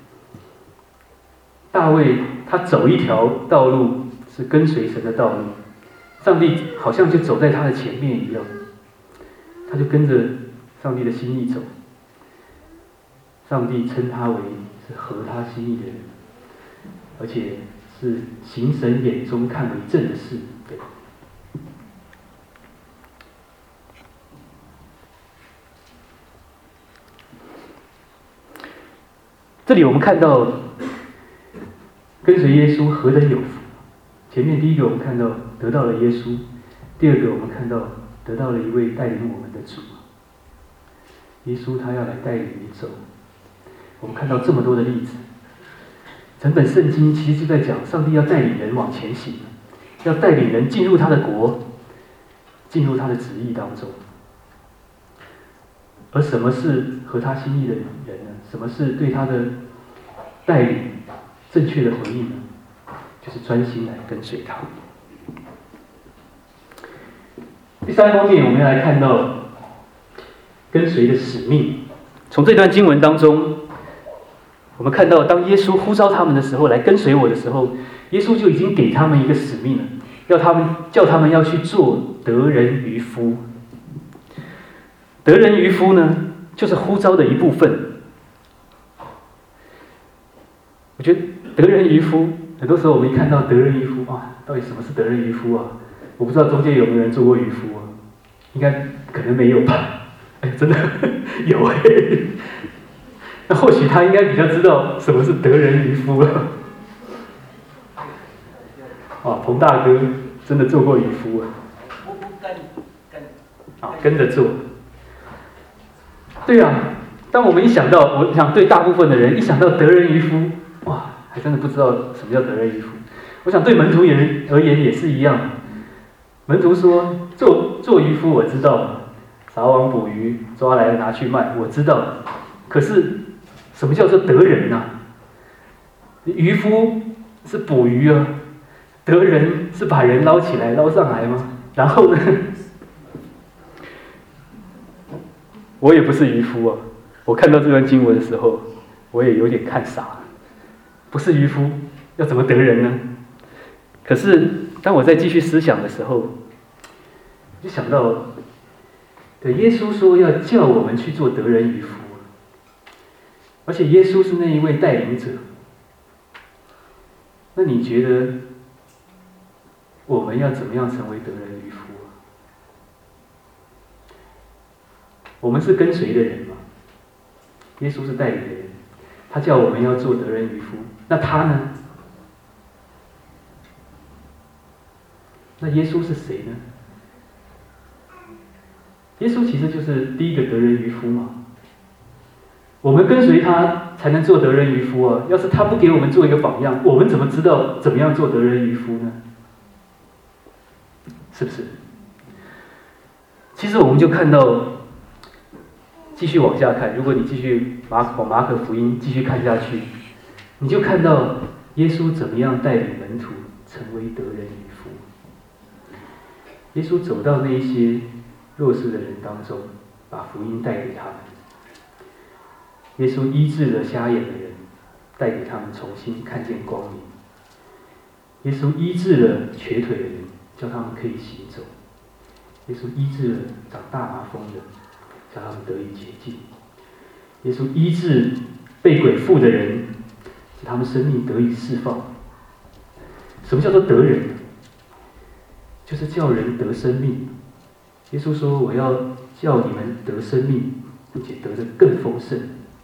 大卫他走一条道路是跟随神的道路，上帝好像就走在他的前面一样，他就跟着上帝的心意走。上帝称他为是合他心意的人，而且是行神眼中看为正的事。对。这里我们看到跟随耶稣何等有福。前面第一个我们看到得到了耶稣，第二个我们看到得到了一位带领我们的主。耶稣他要来带领你走。我们看到这么多的例子，整本圣经其实就在讲上帝要带领人往前行，要带领人进入他的国，进入他的旨意当中。而什么是合他心意的人呢？什么是对他的带领正确的回应呢？就是专心来跟随他。第三方面，我们要来看到跟随的使命。从这段经文当中，我们看到当耶稣呼召他们的时候，来跟随我的时候，耶稣就已经给他们一个使命了，叫他们要去做得人渔夫。得人渔夫呢，就是呼召的一部分。我觉得得人渔夫，很多时候我们一看到得人渔夫啊，到底什么是得人渔夫啊？我不知道中间有没有人做过渔夫啊？应该可能没有吧？哎，真的有哎。那或许他应该比较知道什么是得人渔夫了。啊，彭大哥真的做过渔夫啊。跟着做。对啊，当我们一想到，我想对大部分的人一想到得人渔夫，哇，还真的不知道什么叫得人渔夫。我想对门徒而言也是一样。门徒说做渔夫我知道，撒网捕鱼，抓来拿去卖，我知道。可是什么叫做得人啊？渔夫是捕鱼啊，得人是把人捞起来捞上来吗？然后呢？我也不是渔夫啊！我看到这段经文的时候，我也有点看傻了。不是渔夫，要怎么得人呢？可是当我在继续思想的时候，就想到，对耶稣说要叫我们去做得人渔夫，而且耶稣是那一位带领者。那你觉得我们要怎么样成为得人渔夫？我们是跟随的人嘛，耶稣是带领的人，他叫我们要做得人渔夫。那他呢？那耶稣是谁呢？耶稣其实就是第一个得人渔夫嘛。我们跟随他才能做得人渔夫啊！要是他不给我们做一个榜样，我们怎么知道怎么样做得人渔夫呢？ 是不是？其实我们就看到，继续往下看，如果你继续往马可福音继续看下去，你就看到耶稣怎么样带领门徒成为得人渔夫。耶稣走到那一些弱势的人当中，把福音带给他们。耶稣医治了瞎眼的人，带给他们重新看见光明。耶稣医治了瘸腿的人，叫他们可以行走。耶稣医治了长大麻风的，叫他们得以洁净。耶稣医治被鬼附的人，使他们生命得以释放。什么叫做得人？就是叫人得生命。耶稣说：“我要叫你们得生命，并且得得更丰盛。”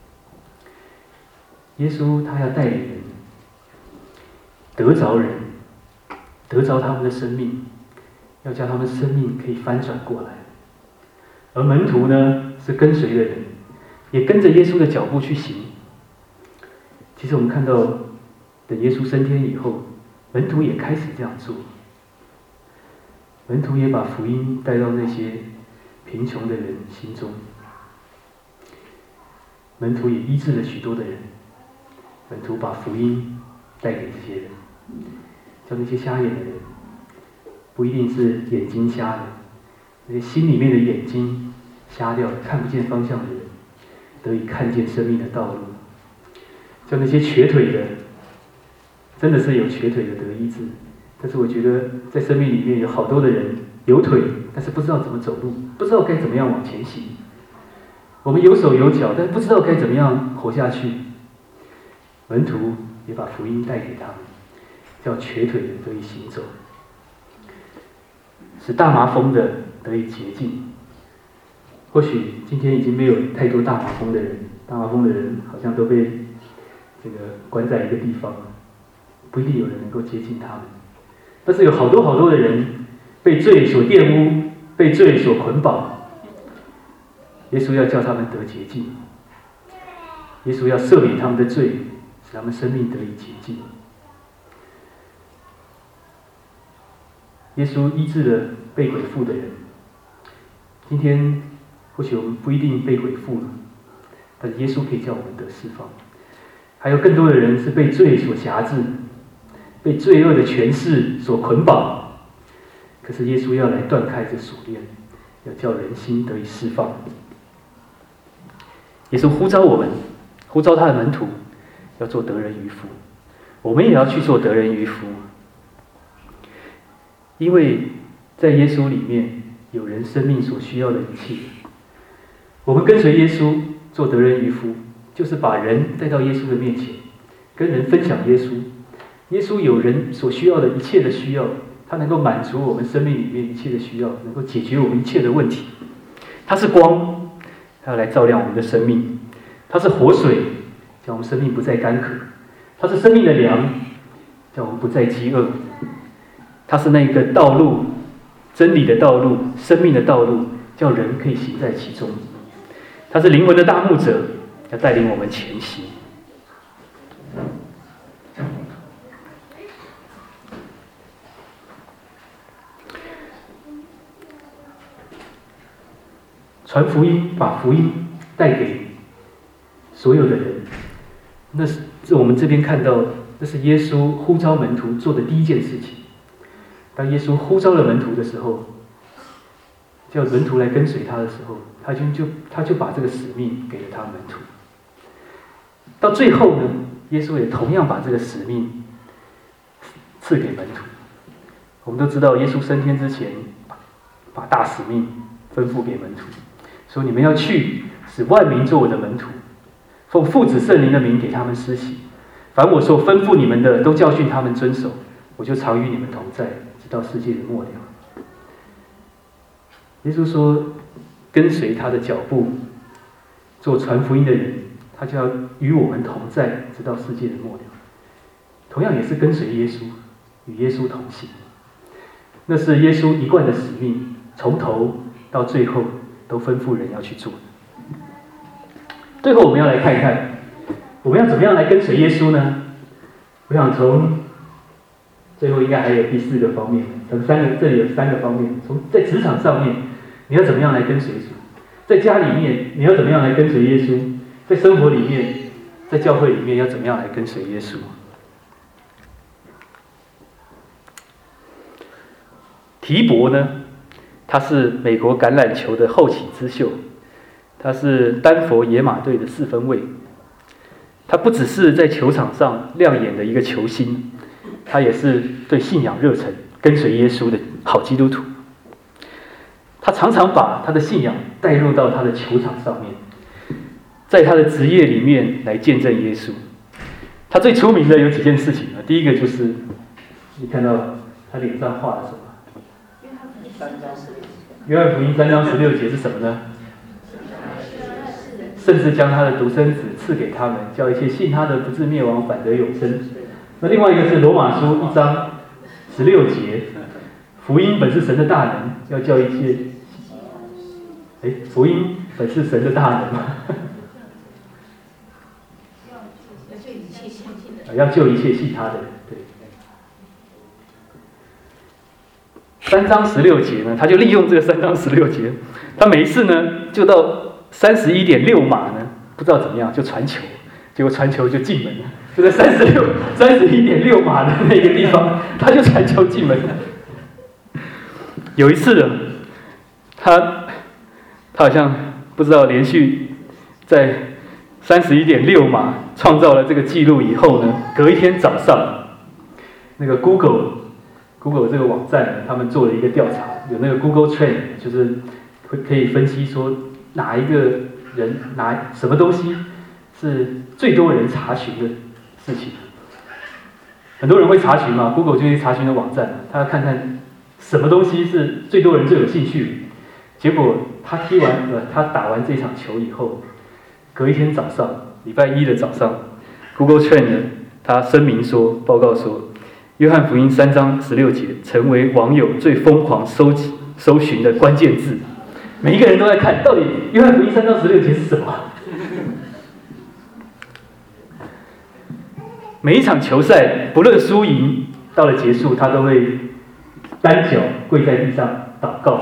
耶稣他要带领人得着人，得着他们的生命，要叫他们生命可以翻转过来。而门徒呢，是跟随的人，也跟着耶稣的脚步去行。其实我们看到，等耶稣升天以后，门徒也开始这样做。门徒也把福音带到那些贫穷的人心中。门徒也医治了许多的人。门徒把福音带给这些人，叫那些瞎眼的人，不一定是眼睛瞎的，那些心里面的眼睛瞎掉了、看不见方向的人，得以看见生命的道路。叫那些瘸腿的，真的是有瘸腿的得医治。但是我觉得在生命里面有好多的人有腿，但是不知道怎么走路，不知道该怎么样往前行。我们有手有脚，但是不知道该怎么样活下去。门徒也把福音带给他们，叫瘸腿的得以行走，使大麻风的得以洁净。或许今天已经没有太多大麻风的人，大麻风的人好像都被这个关在一个地方，不一定有人能够接近他们。但是有好多好多的人被罪所玷污，被罪所捆绑。耶稣要叫他们得洁净，耶稣要赦免他们的罪，使他们生命得以洁净。耶稣医治了被鬼附的人。今天或许我们不一定被鬼附了，但耶稣可以叫我们得释放。还有更多的人是被罪所辖制，被罪恶的权势所捆绑。可是耶稣要来断开这锁链，要叫人心得以释放。耶稣呼召我们，呼召他的门徒，要做得人渔夫。我们也要去做得人渔夫，因为在耶稣里面有人生命所需要的一切。我们跟随耶稣做得人渔夫，就是把人带到耶稣的面前，跟人分享耶稣。耶稣有人所需要的一切的需要，他能够满足我们生命里面一切的需要，能够解决我们一切的问题。他是光，他要来照亮我们的生命；他是活水，叫我们生命不再干渴；他是生命的粮，叫我们不再饥饿；他是那个道路，真理的道路，生命的道路，叫人可以行在其中。他是灵魂的大牧者，要带领我们前行。传福音，把福音带给所有的人，那是我们这边看到，那是耶稣呼召门徒做的第一件事情。当耶稣呼召了门徒的时候，叫门徒来跟随他的时候，他就把这个使命给了他门徒。到最后呢，耶稣也同样把这个使命赐给门徒。我们都知道，耶稣升天之前，把大使命吩咐给门徒，说你们要去，使万民做我的门徒，奉父子圣灵的名给他们施洗，凡我所吩咐你们的，都教训他们遵守，我就常与你们同在，直到世界的末了。耶稣说，跟随他的脚步，做传福音的人，他就要与我们同在，直到世界的末了。同样也是跟随耶稣，与耶稣同行。那是耶稣一贯的使命，从头到最后都吩咐人要去做。最后我们要来看一看，我们要怎么样来跟随耶稣呢？我想从最后应该还有第4个方面，这里有3个方面。在职场上面，你要怎么样来跟随主？在家里面，你要怎么样来跟随耶稣？在生活里面，在教会里面，要怎么样来跟随耶稣？提伯呢，他是美国橄榄球的后起之秀，他是丹佛野马队的4分卫。他不只是在球场上亮眼的一个球星，他也是对信仰热忱、跟随耶稣的好基督徒。他常常把他的信仰带入到他的球场上面，在他的职业里面来见证耶稣。他最出名的有几件事情呢？第一个就是你看到他脸上画的什么？约翰福音3章16节是什么呢？甚至将他的独生子赐给他们，叫一切信他的不至灭亡，反得永生。那另外一个是罗马书1章16节，福音本是神的大能，要叫一切，福音本是神的大能吗？要救一切信他的人。对。3章16节呢，他就利用这个3章16节，他每一次呢就到31.6码呢，不知道怎么样就传球，结果传球就进门了，就在31.6码的那个地方，他就传球进门了。有一次呢，他好像不知道连续在31.6码创造了这个记录以后呢，隔一天早上，那个 Google 这个网站呢，他们做了一个调查，有那个 Google Trend， 就是可以分析说哪一个人什么东西是最多人查询的事情。很多人会查询嘛 ，Google 就是查询的网站，他要看看什么东西是最多人最有兴趣的。结果他打完这场球以后，隔一天早上，礼拜1的早上 ，Google Trend 呢，他声明说，报告说，约翰福音3章16节成为网友最疯狂搜寻的关键字。每一个人都在看，到底约翰福音3章16节是什么？每一场球赛，不论输赢，到了结束，他都会单脚跪在地上祷告。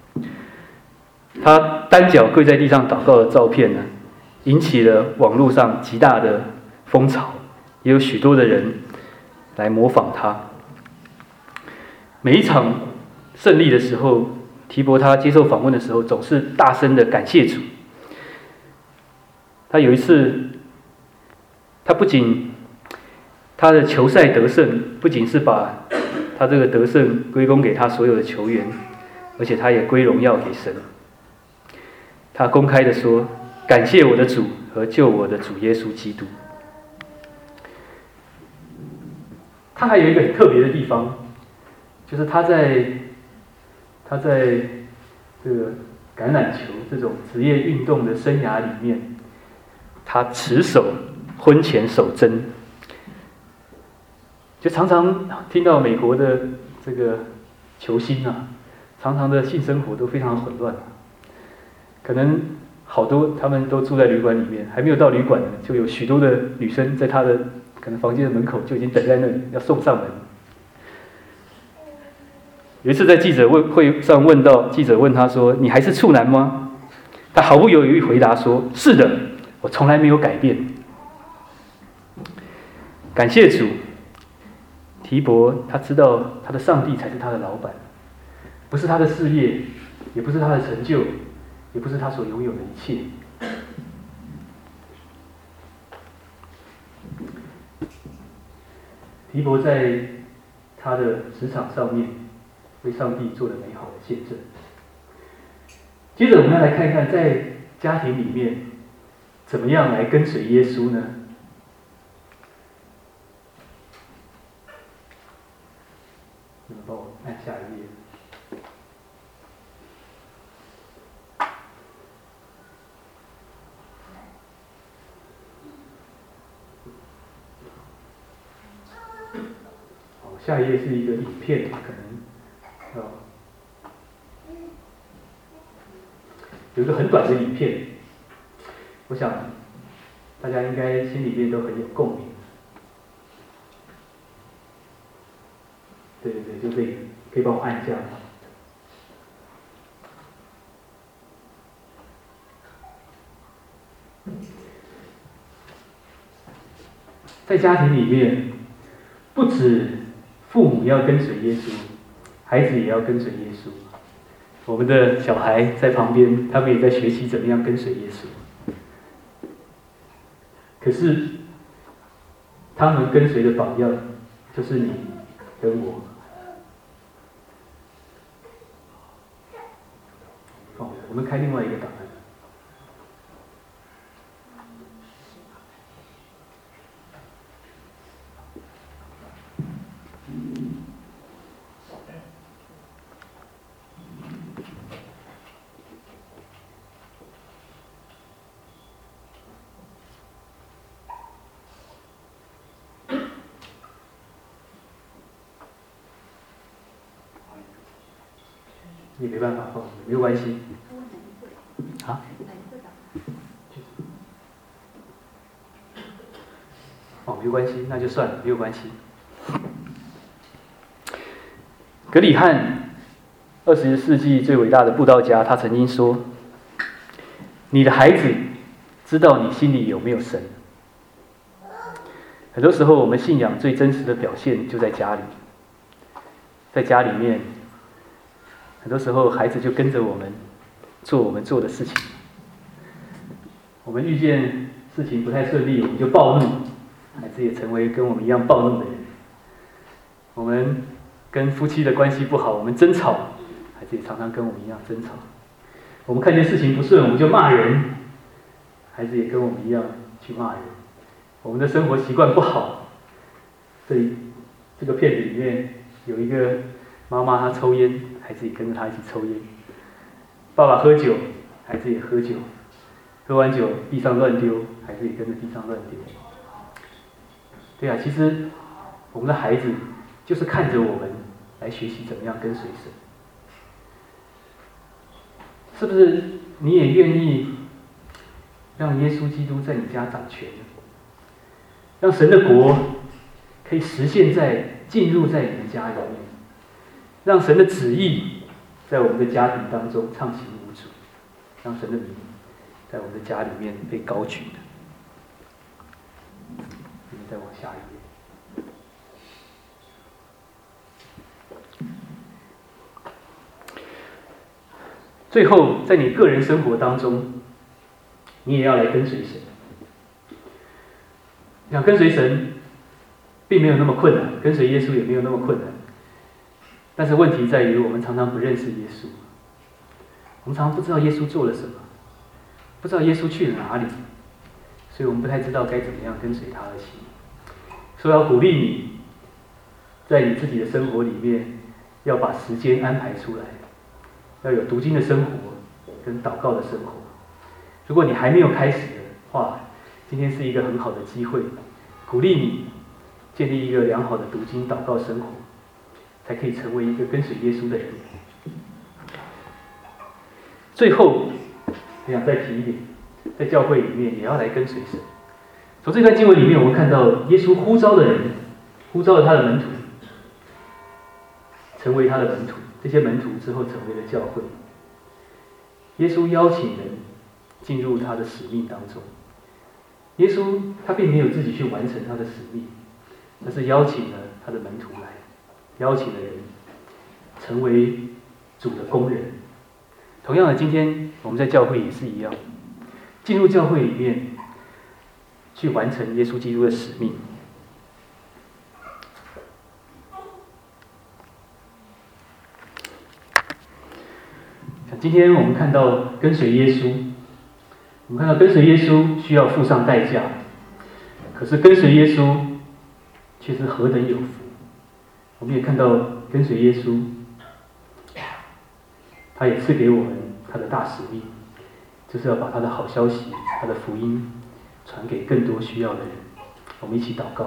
他单脚跪在地上祷告的照片呢，引起了网络上极大的风潮，也有许多的人来模仿他。每一场胜利的时候，提伯他接受访问的时候，总是大声的感谢主。他有一次，他的球赛得胜，不仅是把他这个得胜归功给他所有的球员，而且他也归荣耀给神。他公开的说：“感谢我的主和救我的主耶稣基督。”他还有一个很特别的地方，就是他在这个橄榄球这种职业运动的生涯里面，他持守婚前守贞。就常常听到美国的这个球星啊，常常的性生活都非常混乱，可能好多他们都住在旅馆里面，还没有到旅馆呢，就有许多的女生在他的可能房间的门口就已经等在那里，要送上门。有一次在记者会上问到，记者问他说：“你还是处男吗？”他毫不犹豫回答说：“是的，我从来没有改变。”感谢主。提伯他知道他的上帝才是他的老板，不是他的事业，也不是他的成就，也不是他所拥有的一切。提伯在他的职场上面为上帝做了美好的见证。接着我们要来看看在家庭里面怎么样来跟随耶稣呢？你们帮我按下一页。好，下一页是一个影片，可能有一个很短的影片，我想大家应该心里面都很有共鸣。 对，就这个，可以帮我按一下吗？在家庭里面，不止父母要跟随耶稣，孩子也要跟随耶稣。我们的小孩在旁边，他们也在学习怎么样跟随耶稣。可是，他们跟随的榜样，就是你跟我。我们开另外一个档案。你没办法放，没有关系。啊？哦，没有关系，那就算了，没有关系。格里汉，20世纪最伟大的布道家，他曾经说：“你的孩子知道你心里有没有神。”很多时候，我们信仰最真实的表现就在家里，在家里面，很多时候孩子就跟着我们做我们做的事情。我们遇见事情不太顺利，我们就暴怒，孩子也成为跟我们一样暴怒的人。我们跟夫妻的关系不好，我们争吵，孩子也常常跟我们一样争吵。我们看见事情不顺，我们就骂人，孩子也跟我们一样去骂人。我们的生活习惯不好，这个片子里面有一个妈妈，她抽烟，孩子也跟着她一起抽烟。爸爸喝酒，孩子也喝酒，喝完酒地上乱丢，孩子也跟着地上乱丢。对啊，其实我们的孩子就是看着我们来学习怎么样跟随神。是不是你也愿意让耶稣基督在你家掌权呢？让神的国可以实现进入在你的家里面，让神的旨意在我们的家庭当中畅行无阻，让神的名在我们的家里面被高举的。我们再往下一页。最后，在你个人生活当中，你也要来跟随神。想跟随神，并没有那么困难，跟随耶稣也没有那么困难。但是问题在于，我们常常不认识耶稣，我们常常不知道耶稣做了什么，不知道耶稣去了哪里，所以我们不太知道该怎么样跟随他而行。所以要鼓励你，在你自己的生活里面，要把时间安排出来，要有读经的生活跟祷告的生活。如果你还没有开始的话，今天是一个很好的机会，鼓励你建立一个良好的读经祷告生活，才可以成为一个跟随耶稣的人。最后，我想再提一点，在教会里面也要来跟随神。从这段经文里面，我们看到耶稣呼召的人，呼召了他的门徒，成为他的门徒。这些门徒之后成为了教会。耶稣邀请人进入他的使命当中。耶稣他并没有自己去完成他的使命，而是邀请了他的门徒来，邀请了人成为主的工人。同样的，今天我们在教会也是一样，进入教会里面去完成耶稣基督的使命。今天我们看到跟随耶稣，我们看到跟随耶稣需要付上代价，可是跟随耶稣却是何等有福。我们也看到跟随耶稣，他也赐给我们他的大使命，就是要把他的好消息、他的福音传给更多需要的人。我们一起祷告。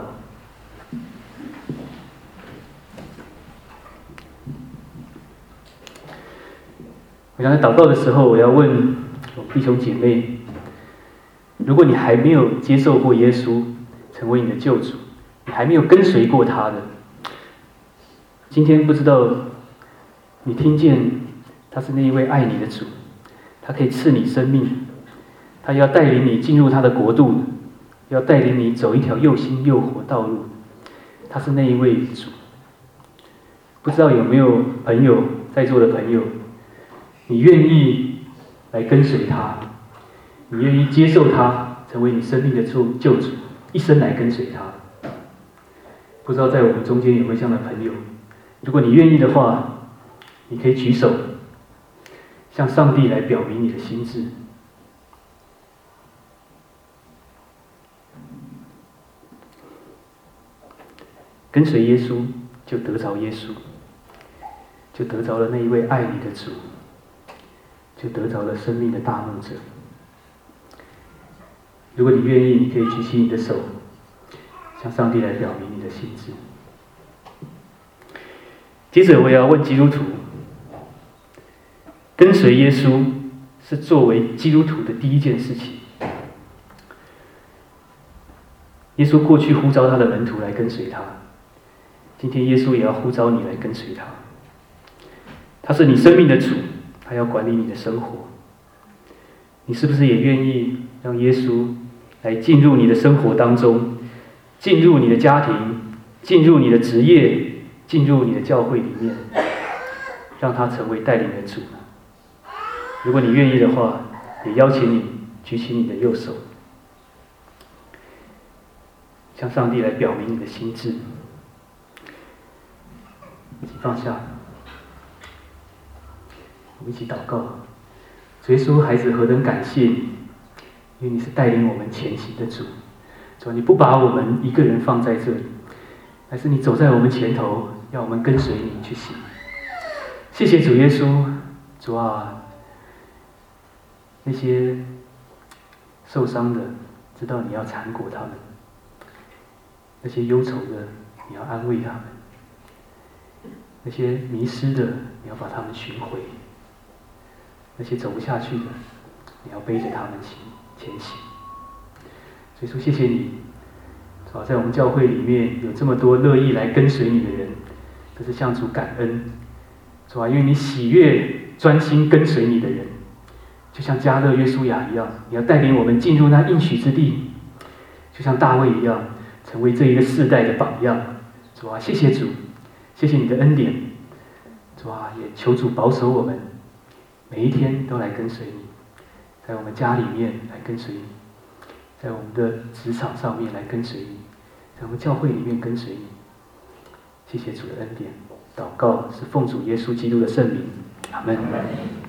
我想在祷告的时候，我要问我弟兄姐妹，如果你还没有接受过耶稣成为你的救主，你还没有跟随过他的， 今天不知道你听见他是那一位爱你的主，他可以赐你生命，他要带领你进入他的国度，要带领你走一条又新又活道路。他是那一位主。不知道有没有朋友，在座的朋友，你愿意来跟随他，你愿意接受他成为你生命的救主，一生来跟随他。不知道在我们中间有没有这样的朋友？如果你愿意的话，你可以举手，向上帝来表明你的心志。跟随耶稣，就得着耶稣，就得着了那一位爱你的主，就得着了生命的大牧者。如果你愿意，你可以举起你的手，向上帝来表明你的心志。接着我也要问基督徒，跟随耶稣是作为基督徒的第一件事情。耶稣过去呼召他的门徒来跟随他，今天耶稣也要呼召你来跟随他。他是你生命的主，他要管理你的生活。你是不是也愿意让耶稣来进入你的生活当中，进入你的家庭，进入你的职业，进入你的教会里面，让他成为带领的主呢？如果你愿意的话，也邀请你举起你的右手，向上帝来表明你的心志。一起放下，我们一起祷告。主耶稣，孩子何等感谢你，因为你是带领我们前行的主。主啊，你不把我们一个人放在这里，而是你走在我们前头，要我们跟随你去行。谢谢主耶稣。主啊，那些受伤的，知道你要缠裹他们；那些忧愁的，你要安慰他们；那些迷失的，你要把他们寻回；那些走不下去的，你要背着他们前行。所以说，谢谢你，主啊，在我们教会里面有这么多乐意来跟随你的人，都是向主感恩。主啊，因为你喜悦专心跟随你的人，就像迦勒、约书亚一样，你要带领我们进入那应许之地，就像大卫一样，成为这一个世代的榜样。主啊，谢谢主，谢谢你的恩典。主啊，也求主保守我们，每一天都来跟随你，在我们家里面来跟随你，在我们的职场上面来跟随你，在我们教会里面跟随你。谢谢主的恩典，祷告是奉主耶稣基督的圣名，阿们。